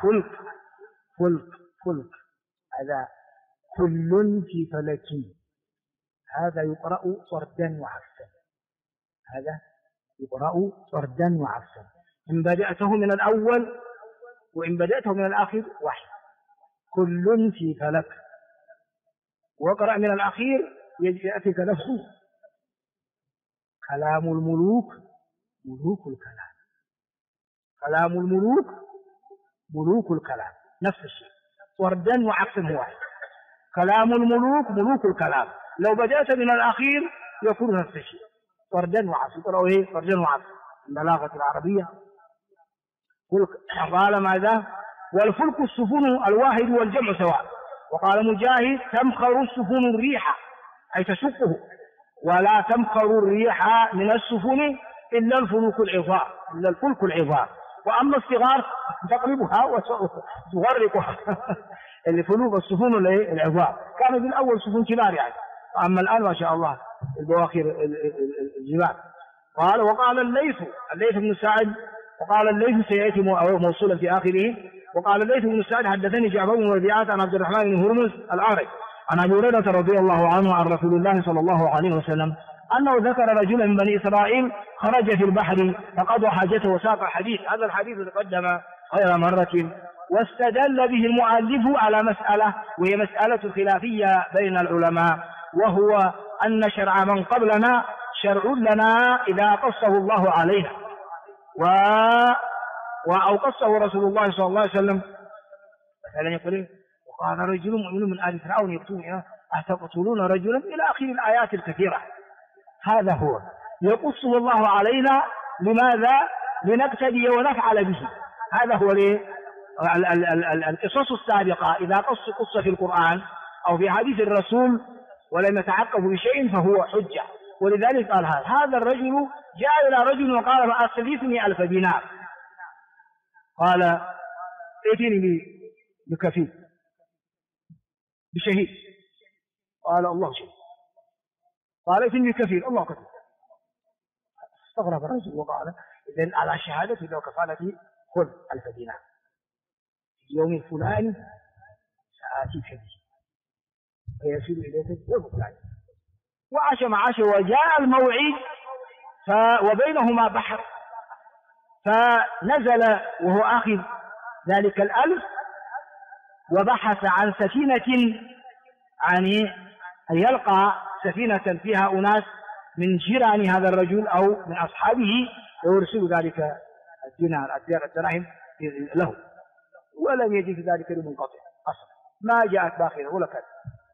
فلك هذا كل في فلك، هذا يقرأ صردا وعكسا، هذا يقرأ صردا وعكسا، إن بدأته من الأول وإن بدأته من الآخر واحد، كل في فلك. وقرأ من الأخير يأتيك نفسه كلام الملوك ملوك الكلام، كلام الملوك ملوك الكلام، نفس الشيء، صردا وعكسا هو واحد، كلام الملوك ملوك الكلام. لو بدأت من الأخير يكون نفس الشيء، صردا وعكسا، يقرأوا صردا وعكسا البلاغة العربية. قال ماذا؟ والفلك السفن الواحد والجمع سواء. وقال مجاهد تمخر السفن الريح أي تشقه، ولا تمخر الريح من السفن إلا الفلك العظام، وأما الصغار تقلبها وتغرقها الفلوك السفن العظام، كان في الأول سفن كبار يعني، أما الآن ما شاء الله البواخر الجبال. قال وقال الليث بن سعد، وقال الليث سيأتي موصولا في آخره، وقال الليث بن سعد حدثني جعفر بن ربيعة عن عبد الرحمن بن هرمز الأعرج عن أبي هريرة رضي الله عنه عن رسول الله صلى الله عليه وسلم أنه ذكر رجلا من بني إسرائيل خرج في البحر فقضى حاجته وساق الحديث. هذا الحديث تقدم غير مرة، واستدل به المؤلف على مسألة وهي مسألة خلافية بين العلماء، وهو أن شرع من قبلنا شرع لنا إذا قصه الله علينا أو قصه رسول الله صلى الله عليه وسلم. مثلا يقول وقال رجل مؤمن من آل فرعون يقتلون أتقتلون رجلا إلى آخر الآيات الكثيرة. هذا هو يقصه الله علينا، لماذا؟ لنقتدي ونفعل به. هذا هو القصص السابقة إذا قص في القرآن أو في حديث الرسول ولم يتعقب بشيء فهو حجة. ولذلك قال هذا الرجل جاء إلى رجل وقال فأسلفني 1000 دينار، قال ائتني بكفيل بشهيد، قال الله شهيد، قال ائتني بكفيل، الله كفيل. استغرب الرجل وقال إذن على شهادتي لو كفالتي خذ 1000 دينار في اليوم الفلاني سآتيك به فيصل إليك والفلاني. وعاش وجاء الموعد وبينهما بحر، فنزل وهو آخذ ذلك 1000 وبحث عن سفينة، يعني أن يلقى سفينة فيها أناس من جيران هذا الرجل أو من أصحابه ويرسل ذلك الدراهم له، ولم يجد ذلك لمنقطع أصلا، ما جاءت باخرة ولا كذا.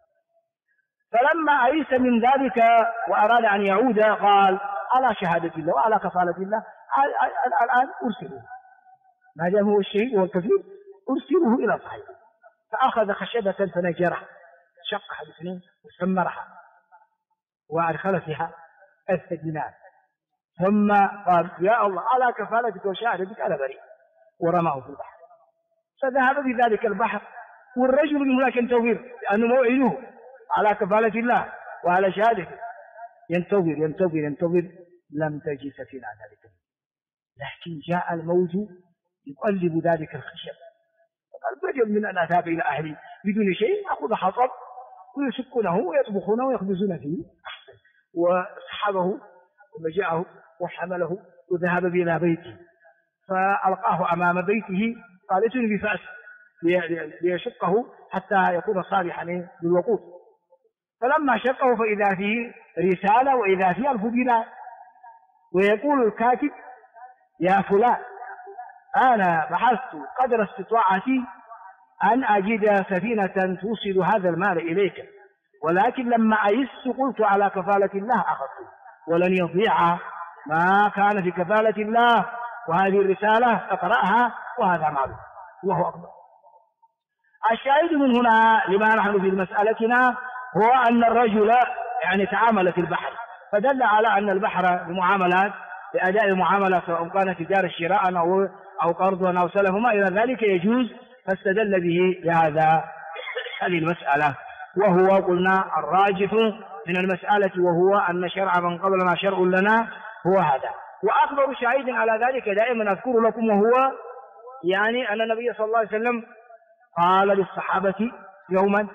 فلما أيس من ذلك وأراد أن يعود قال على شهادة الله وعلى كفالة الله الآن أرسله، ما دام هو الشهيد والكفيل أرسله إلى صاحبه. فأخذ خشبة فنجرها، شقها باثنين وسمرها وأدخل فيها 1000 دينار، ثم قال يا الله على كفالتك وشهادتك أنا بريء، ورماه في البحر. فذهب بذلك البحر والرجل من هناك ينتظر، لأنه موعده على كفالة الله وعلى شهادته، ينتظر ينتظر ينتظر، لم تجي سفينة ذلك، لكن جاء الموج يقلب ذلك الخشب. فقال بدل من أن أذهب إلى أهلي بدون شيء أخذ حطب ويشكونه ويطبخونه ويخبزون فيه أحسن. وسحبه ومجاءه وحمله وذهب إلى بيته، فألقاه أمام بيته، قال ائتني بفأس ليشقه حتى يكون صالحا للوقوف. فلما شقه فإذا فيه رسالة وإذا فيه 1000 دينار، ويقول الكاتب يا فلان أنا بحثت قدر استطاعتي أن أجد سفينة توصل هذا المال إليك، ولكن لما أيست قلت على كفالة الله أخذته، ولن يضيع ما كان في كفالة الله، وهذه الرسالة اقرأها وهذا مال. الله أكبر. الشاهد من هنا لما نحن في مسألتنا هو أن الرجل يعني تعامل في البحر، فدل على أن البحر بمعاملات بأداء المعاملة سواء كانت تجارة شراء أو قرض أو سلف وما إلى ذلك يجوز، فاستدل به لهذا هذه المسألة. وهو قلنا الراجح من المسألة وهو أن شرع من قبلنا شرع لنا هو هذا. وأكبر شاهد على ذلك دائما أذكر لكم وهو يعني أن النبي صلى الله عليه وسلم قال للصحابة يوما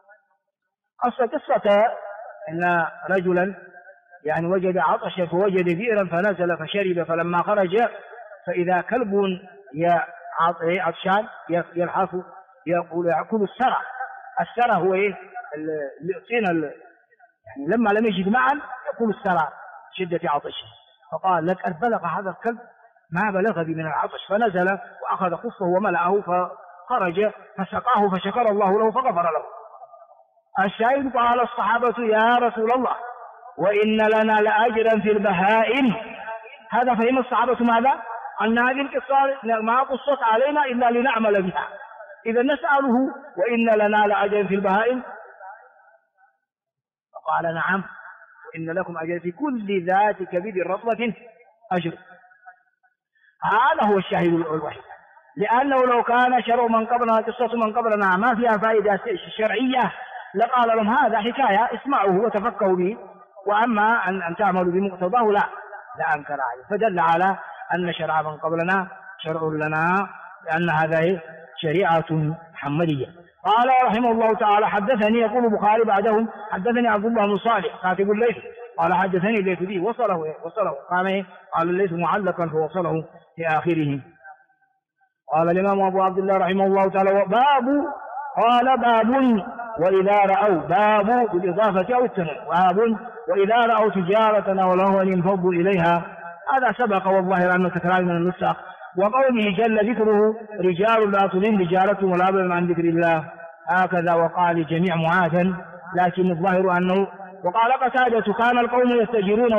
قصة أن رجلا يعني وجد عطشا فوجد بئرا فنزل فشرب، فلما خرج فإذا كلب عطشان يلحف يأكل السرع. السرع هو الطين، يعني لما لم يجد معا يأكل السرع شدة عطشه. فقال لك أن بلغ هذا الكلب ما بلغ بي من العطش، فنزل وأخذ خفه وملأه فخرج فسقاه فشكر الله له فغفر له. الشاهد قال الصحابة يا رسول الله وإن لنا لأجرا في البهائم. هذا فهم الصحابة ماذا؟ أن هذه القصة ما قصت علينا إلا لنعمل بها. إذا نسأله وإن لنا لأجرا في البهائم، فقال نعم وإن لكم أجرا في كل ذات كبد رطبة أجر. هذا هو الشاهد الوحيد، لأنه لو كان شرع من قبلنا قصة من قبلنا ما فيها فائدة شرعية لقال لهم هذا حكاية اسمعوه وتفكروا به، وأما أن تعملوا بمقتضاه لا أنكر عليه. فدل على أن شرع من قبلنا شرع لنا، لأن هذا شريعة محمدية. قال رحمه الله تعالى حدثني، يقول البخاري بعدهم حدثني عبد الله بن صالح كاتب الليث قال حدثني الليث به وصله قال الليث معلقا فوصله في آخره. قال الإمام أبو عبد الله رحمه الله تعالى باب وإذا رأوا، باب بالإضافة أو التنوين، باب وإذا رأوا تجارة أو لهوا انفضوا إليها. هذا سبق والظاهر أنه تكرار من النسخ. وقوله جل ذكره رجال لا تلهيهم تجارة ولا بيع عن ذكر الله، هكذا وقال جميع معاذا، لكن الظاهر أنه وقال قتادة كان القوم يستجيرون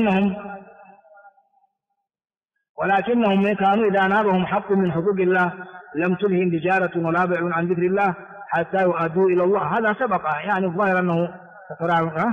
ولكنهم كانوا إذا نابهم حق من حقوق الله لم تلههم تجارة ولا بيع عن ذكر الله حتى يؤدوا إلى الله. هذا سبق، يعني الظاهر أنه تكرار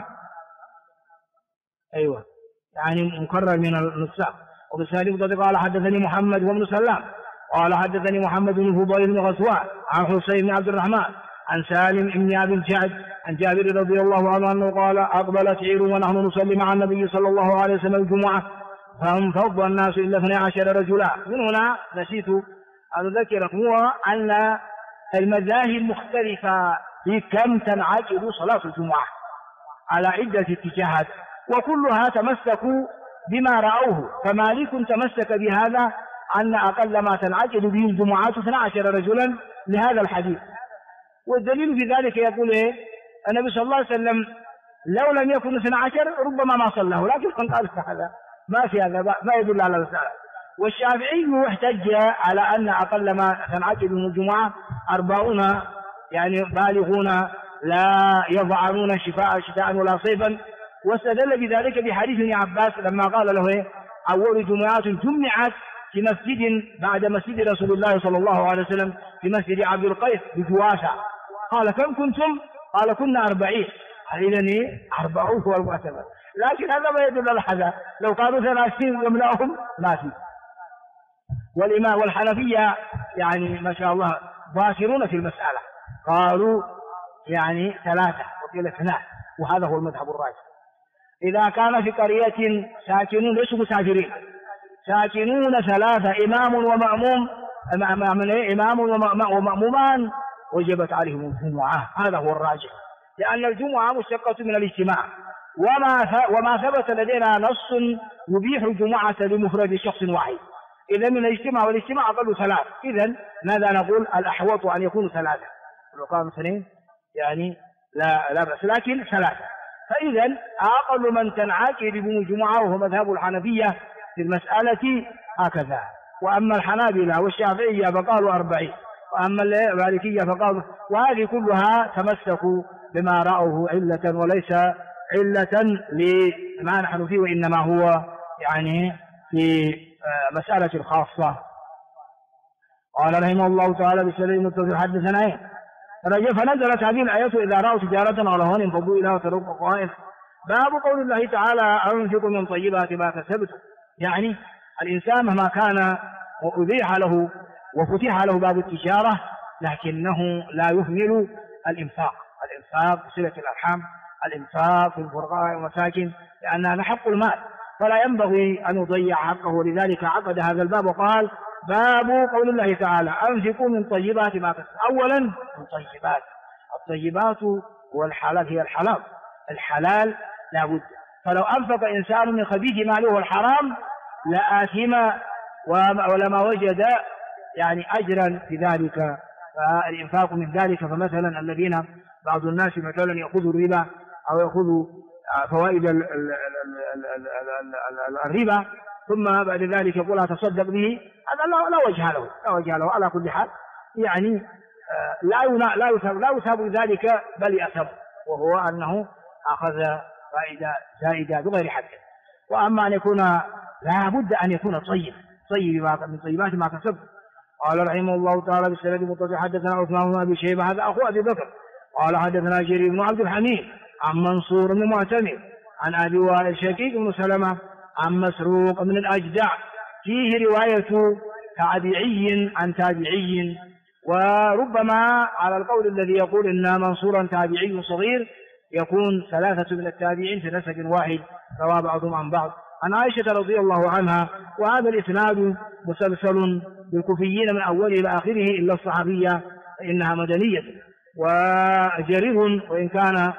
أيوة يعني مكرر من النساء. وبسالي قال حدثني محمد وابن سلام قال حدثني محمد بن فضيل بن غزوان عن حسين بن عبد الرحمن عن سالم بن أبي الجعد عن جابر رضي الله عنه أنه قال أقبلت عير ونحن نصلي مع النبي صلى الله عليه وسلم الجمعة فانفض الناس إلا 12 رجلا. من هنا نسيت أن أذكركم هو أن المذاهب مختلفة في كم تنعقد صلاة الجمعة على عدة اتجاهات، وكلها تمسكوا بما رأوه. فمالك تمسك بهذا أن أقل ما تنعقد به الجمعات 12 رجلا لهذا الحديث. والدليل في ذلك يقول النبي صلى الله عليه وسلم لو لم يكن 12 ربما ما صلاه، لكن من قال هذا ما في هذا ما يدل على المسألة. والشافعي احتج على أن أقل ما تنعقد من الجمعة 40 يعني بالغون لا يضعنون شتاء ولا صيفا. واستدل بذلك بحديث ابن عباس لما قال له أول جمعات جمعت في مسجد بعد مسجد رسول الله صلى الله عليه وسلم في مسجد عبد القيس بجواسة. قال كم كنتم؟ قال كنا 40. إذن 40 هو المعتبر، لكن هذا ما يدل على هذا، لو كانوا 30 يملأهم ما في. والإمام والحنفية يعني ما شاء الله ظاهرون في المسألة، قالوا يعني 3 وقيل 2، وهذا هو المذهب الراجح. إذا كان في قرية ساكنون ليسوا مسافرين، ساكنون 3 إمام ومأمومان وجبت عليهم الجمعة، هذا هو الراجح، لأن الجمعة مشتقة من الاجتماع، وما ثبت لدينا نص يبيح الجمعة لمفرد شخص واحد. إذا من الاجتماع والاجتماع أقل 3، إذا ماذا نقول؟ الأحوط أن يكونوا 3، لو كانوا 2 يعني لا بأس، لكن 3. فإذا أقل من تنعقد بهم الجمعة وهو مذهب الحنفية في المسألة هكذا. وأما الحنابلة والشافعية فقالوا 40، وأما المالكية فقالوا، وهذه كلها تمسكوا بما رأوه علة وليس علة لما نحن فيه، وإنما هو يعني في مسألة الخاصة. قال رحمه الله تعالى بسبب المتصل حدثنا فنزلت هذه الآية إذا رأوا تجارة على هون انفضوا إليها وتركوا قائم. باب قول الله تعالى أنفقوا من طيبات ما كسبتم، يعني الإنسان مهما كان وأبيح له وفتح له باب التجارة لكنه لا يهمل الإنفاق بصلة الأرحام، الإنفاق في الفقراء والمساكين، لأنها حق المال فلا ينبغي أن يضيع حقه. ولذلك عقد هذا الباب وقال باب قول الله تعالى أنفقوا من طيبات ما كسبتم. أولا من طيبات، الطيبات والحلال هي الحلال لا بد. فلو أنفق إنسان من خبيث ماله والحرام لآثم ولما وجد يعني أجرا في ذلك، فالإنفاق من ذلك. فمثلا الذين بعض الناس مثلا يأخذوا الربا أو يأخذوا فوائد الربا ثم بعد ذلك يقول أتصدق به، هذا لا وجه له على كل حال، يعني لا يثاب ذلك بل يأثم، وهو أنه أخذ فائدة زائدة بغير حق. وأما أن يكون لا بد أن يكون طيب من طيبات ما كسب. قال رحمه الله تعالى بالسند المتصل حدثنا عثمان بن أبي شيبة هذا أخو أبي بكر قال حدثنا جرير بن عبد الحميد عن منصور بن معتمر عن أبي وائل شقيق بن سلمة عن مسروق من الأجدع، فيه رواية تابعي عن تابعي، وربما على القول الذي يقول إن منصورا تابعي صغير يكون 3 من التابعين في نسق واحد روى بعضهم عن بعض. عن عائشة رضي الله عنها، وهذا الإسناد مسلسل بالكوفيين من أوله إلى آخره إلا الصحابية فإنها مدنية. وجرير وإن كان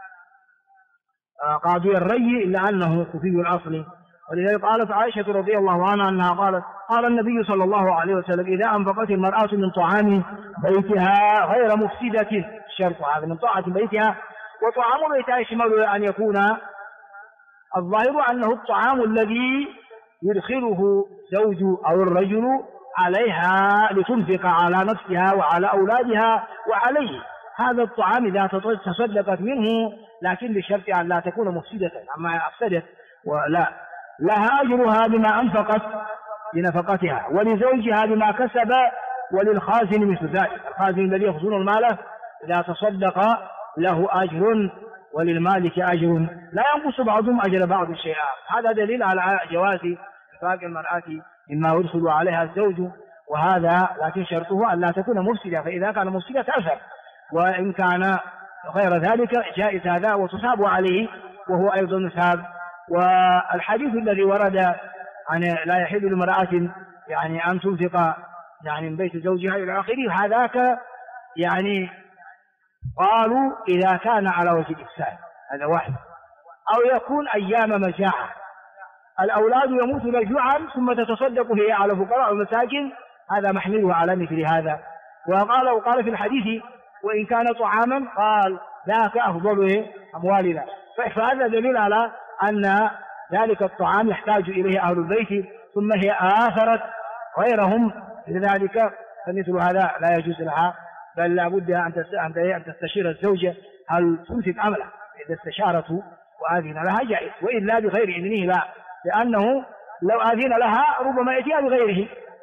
قاضي الري إلا أنه كوفي الأصل. ولذلك قالت عائشة رضي الله عنها أنها قالت قال النبي صلى الله عليه وسلم إذا أنفقت المرأة من طعام بيتها غير مفسدة، الشرط هذا من طاعة بيتها، وطعام بيتها يشمل أن يكون الظاهر أنه الطعام الذي يدخله زوج أو الرجل عليها لتنفق على نفسها وعلى أولادها وعليه، هذا الطعام إذا تصدقت منه لكن بشرط أن لا تكون مفسدة، أما أفسدت ولا لها أجرها بما أنفقت بنفقتها، ولزوجها بما كسب، وللخازن مثل ذلك، الخازن الذي يخزن المال إذا تصدق له أجر وللمالك أجر لا ينقص بعضهم أجر بعض شيئا. هذا دليل على جواز إنفاق المرأة مما يدخل عليها الزوج، وهذا لكن شرطه أن لا تكون مفسدة، فإذا كان مفسدة تأثر، وإن كان غير ذلك جائز هذا وتصاب عليه وهو أيضا مثاب. والحديث الذي ورد عن لا يحل لامرأة يعني أن تنفق يعني من بيت زوجها إلى آخره، هذاك يعني قالوا إذا كان على وجه الإحسان، هذا واحد، أو يكون أيام مجاعة الأولاد يموتون جوعا ثم تتصدق هي على فقراء المساكين، هذا محمله على مثل هذا. وقال في الحديث وإن كان طعاما قال ذاك أفضل أموالنا، فهذا دليل على أن ذلك الطعام يحتاج إليه أهل البيت ثم هي آثرت غيرهم، لذلك فمثل هذا لا يجوز لها، بل لا بد أن تستشير الزوجة هل تمسك أم لا. إذا استشارته وآذن لها جائز، وإلا بغير إذنه لا، لأنه لو آذن لها ربما يأتيها بغيره.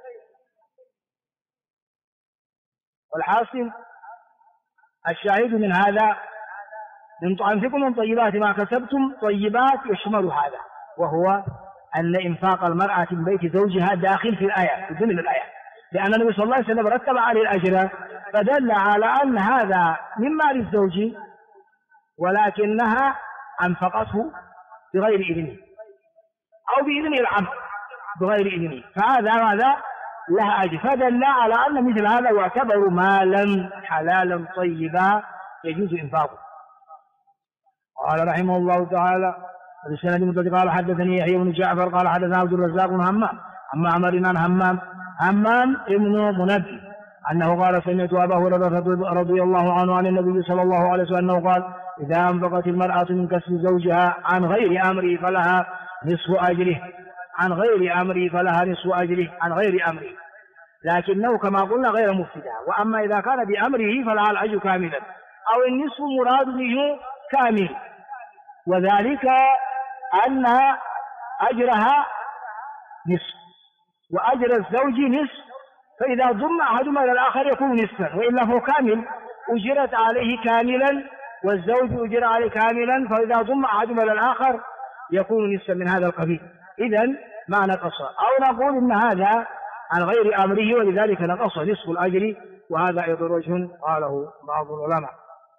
والحاصل الشاهد من هذا أنفقوا من طيبات ما كسبتم، طيبات يشمل هذا، وهو أن إنفاق المرأة من بيت زوجها داخل في الآية، في ضمن الآية، لأن النبي صلى الله عليه وسلم رتب عليه الأجر فدل على أن هذا من مال الزوج ولكنها أنفقته بغير إذنه أو بإذن العم بغير إذنه، فهذا ماذا لها أجر، فدل على أن مثل هذا يعتبر مالا حلالا طيبا يجوز إنفاقه. قال رحمه الله تعالى بالسند المتصل قال حدثني يحيى بن جعفر قال حدثنا عبد الرزاق بن همام عن عمرو عن همام ابن منبه أنه قال سمعت أبا هريرة رضي الله عنه عن النبي صلى الله عليه وسلم أنه قال إذا أنفقت المرأة من كسب زوجها عن غير أمره فلها نصف أجره، عن غير أمره فلها نصف أجره، عن غير أمره، لكنه كما قلنا غير مفسدة. وأما إذا كان بأمره فلها الأجر كاملا، أو النصف مراد منه كامل، وذلك أن أجرها نصف وأجر الزوج نصف، فإذا ضم أحدهما إلى الآخر يكون نصفا، وإلا فهو كامل أجرت عليه كاملا والزوج أجر عليه كاملا، فإذا ضم أحدهما إلى الآخر يكون نصفا من هذا القبيل، إذن ما نقص. أو نقول إن هذا عن غير أمره ولذلك نقص نصف الأجر، وهذا أيضا وجه قاله بعض العلماء.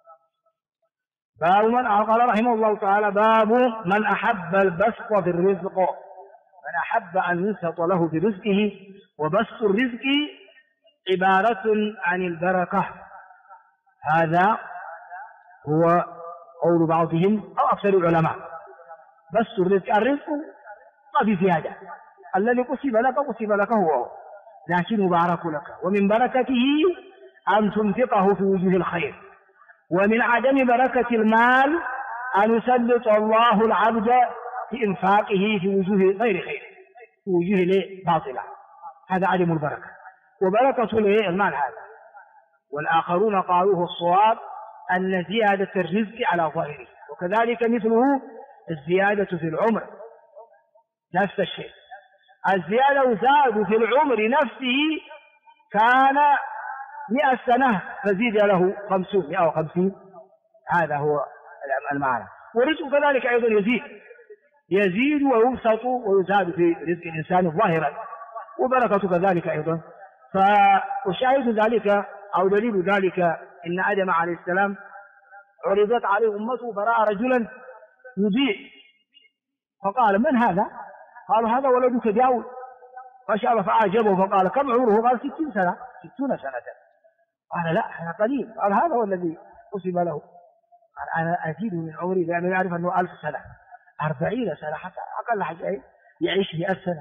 باب من قال رحمه الله تعالى باب من أحب البسط في الرزق، من أحب أن ينسط له في رزقه. وبسط الرزق عبارة عن البركة، هذا هو قول بعضهم أو أكثر العلماء. بسط الرزق ما في زيادة، الذي قسم لك هو، لكن مبارك لك، ومن بركته أن تنفقه في وجوه الخير، ومن عدم بركة المال أن يسلط الله العبد في إنفاقه في وجوه غير خير، في وجوه باطلة، هذا عدم البركة. وبركة المال هذا. والآخرون قالوه الصواب أن زيادة الرزق على ظاهره، وكذلك مثله الزيادة في العمر نفس الشيء، الزيادة زاد في العمر نفسه كان 100 سنة فزيد له 550، هذا هو المعنى. والرزق كذلك أيضا يزيد ويبسط ويزاد في رزق الإنسان ظاهرا، وبركة كذلك أيضا. فأشاهد ذلك أو دليل ذلك إن آدم عليه السلام عرضت عليه أمته فرأى رجلا يضيع، فقال من هذا؟ قالوا هذا ولدك داود، فشاب فأعجبه فقال كم عمره؟ قال 60 سنة. قال لا هذا قليل. قال هذا هو الذي قسم له. قال أنا أزيد من عمري لأنه يعرف أنه 1000 سنة 40 سنة حتى أقل حاجة يعيش 100 سنة.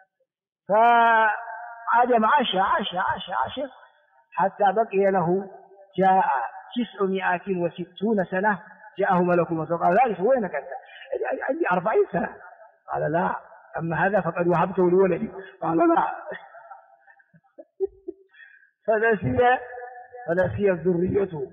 فآدم عاش حتى بقي له جاء 960 سنة جاءه ملك الموت قال ذلك وينك أنت؟ عندي 40 سنة. قال لا، أما هذا فقد وهبته لولدي. قال لا. فنسي ذريته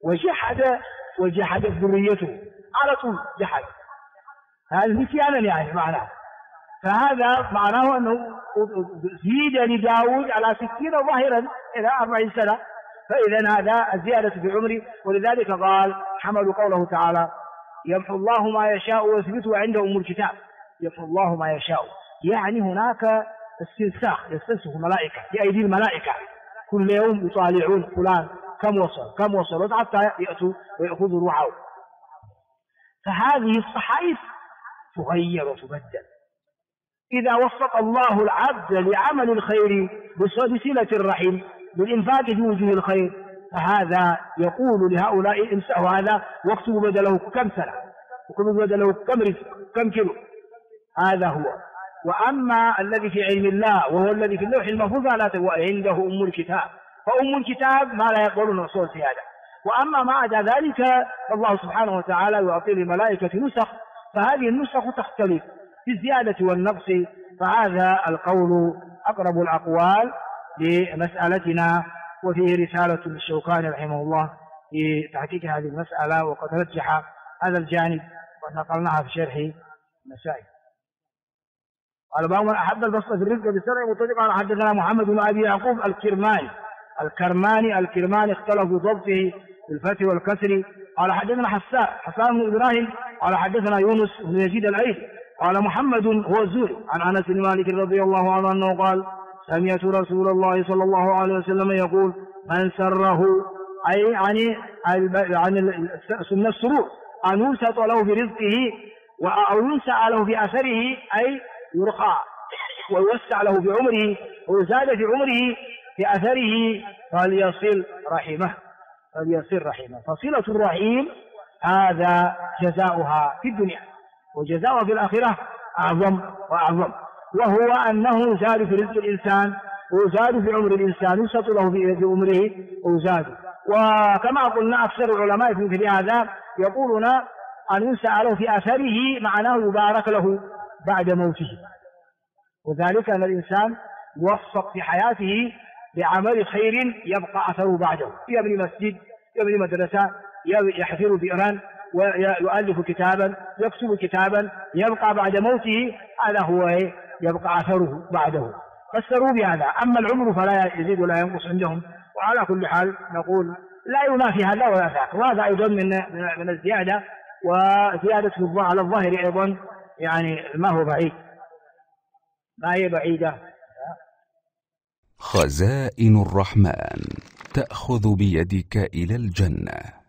وجحد ذريته على طول جحد، هذا نسيانا يعني معناه. فهذا معناه أنه زيد لداود على 60 ظاهرا إلى 40 سنة، فإذا هذا الزيادة في عمره. ولذلك قال حملوا قوله تعالى يمحو الله ما يشاء ويثبت وعنده أم الكتاب. يمحو الله ما يشاء يعني هناك استنساخ، يستنسخ الملائكة في أيدي الملائكة، كل يوم يطالعون فلان كم وصل حتى يأتوا ويأخذوا روحه. فهذه الصحائف تغير وتبدل. إذا وفق الله العبد لعمل الخير بصلة الرحم بالإنفاق في وجوه الخير، فهذا يقول لهؤلاء امسحوا هذا واكتبوا بدله كم سنة، وكتبوا بدله كم رزق كم كيلو، هذا هو. وأما الذي في علم الله وهو الذي في اللوح المحفوظ عنده أم الكتاب، فأم الكتاب ما لا يقبل نصوص زيادة. وأما ما عدا ذلك فالله سبحانه وتعالى يعطي للملائكة نسخ، فهذه النسخ تختلف في الزيادة والنقص. فهذا القول أقرب الأقوال لمسألتنا. وفيه رسالة للشوكاني رحمه الله في تحقيق هذه المسألة، وقد رجح هذا الجانب ونقلناها في شرح المسائل. قال باب من أحب البسط في الرزق بالسرع متفق. قال حدثنا محمد بن أبي يعقوب الكرماني اختلف في ضبطه بالفتح والكسر. قال حدثنا حسان بن إبراهيم قال حدثنا يونس بن يزيد الأيلي قال محمد هو الزهري عن أنس بن مالك رضي الله عنه أنه قال سمعت رسول الله صلى الله عليه وسلم يقول من سره أي عن سنة السرور أن ينسط له برزقه أو ينسع له في أثره أي يرقى ويوسع له في عمره ويزاد في عمره في أثره فليصل رحمه. فصلة الرحيم هذا جزاؤها في الدنيا، وجزاؤها في الآخرة أعظم وأعظم، وهو أنه يزاد في رزق الإنسان ويزاد في عمر الإنسان، ينسط له في عمره ويزاد. وكما قلنا أكثر العلماء في هذا يقولون أن ينسع له في أثره معناه يبارك له بعد موته، وذلك أن الإنسان يوفق في حياته بعمل خير يبقى أثره بعده، يبني مسجد، يبني مدرسة، يحفر بئرا، ويؤلف كتابا، يكتب كتابا يبقى بعد موته، هذا هو يبقى أثره بعده. فسروا بهذا. أما العمر فلا يزيد ولا ينقص عندهم. وعلى كل حال نقول لا ينافي هذا ولا ذاك، وهذا أيضا من الزيادة، وزيادة على الظاهر أيضا يعني ما هو بعيد، ما هي بعيدة. خزائن الرحمن تأخذ بيدك إلى الجنة.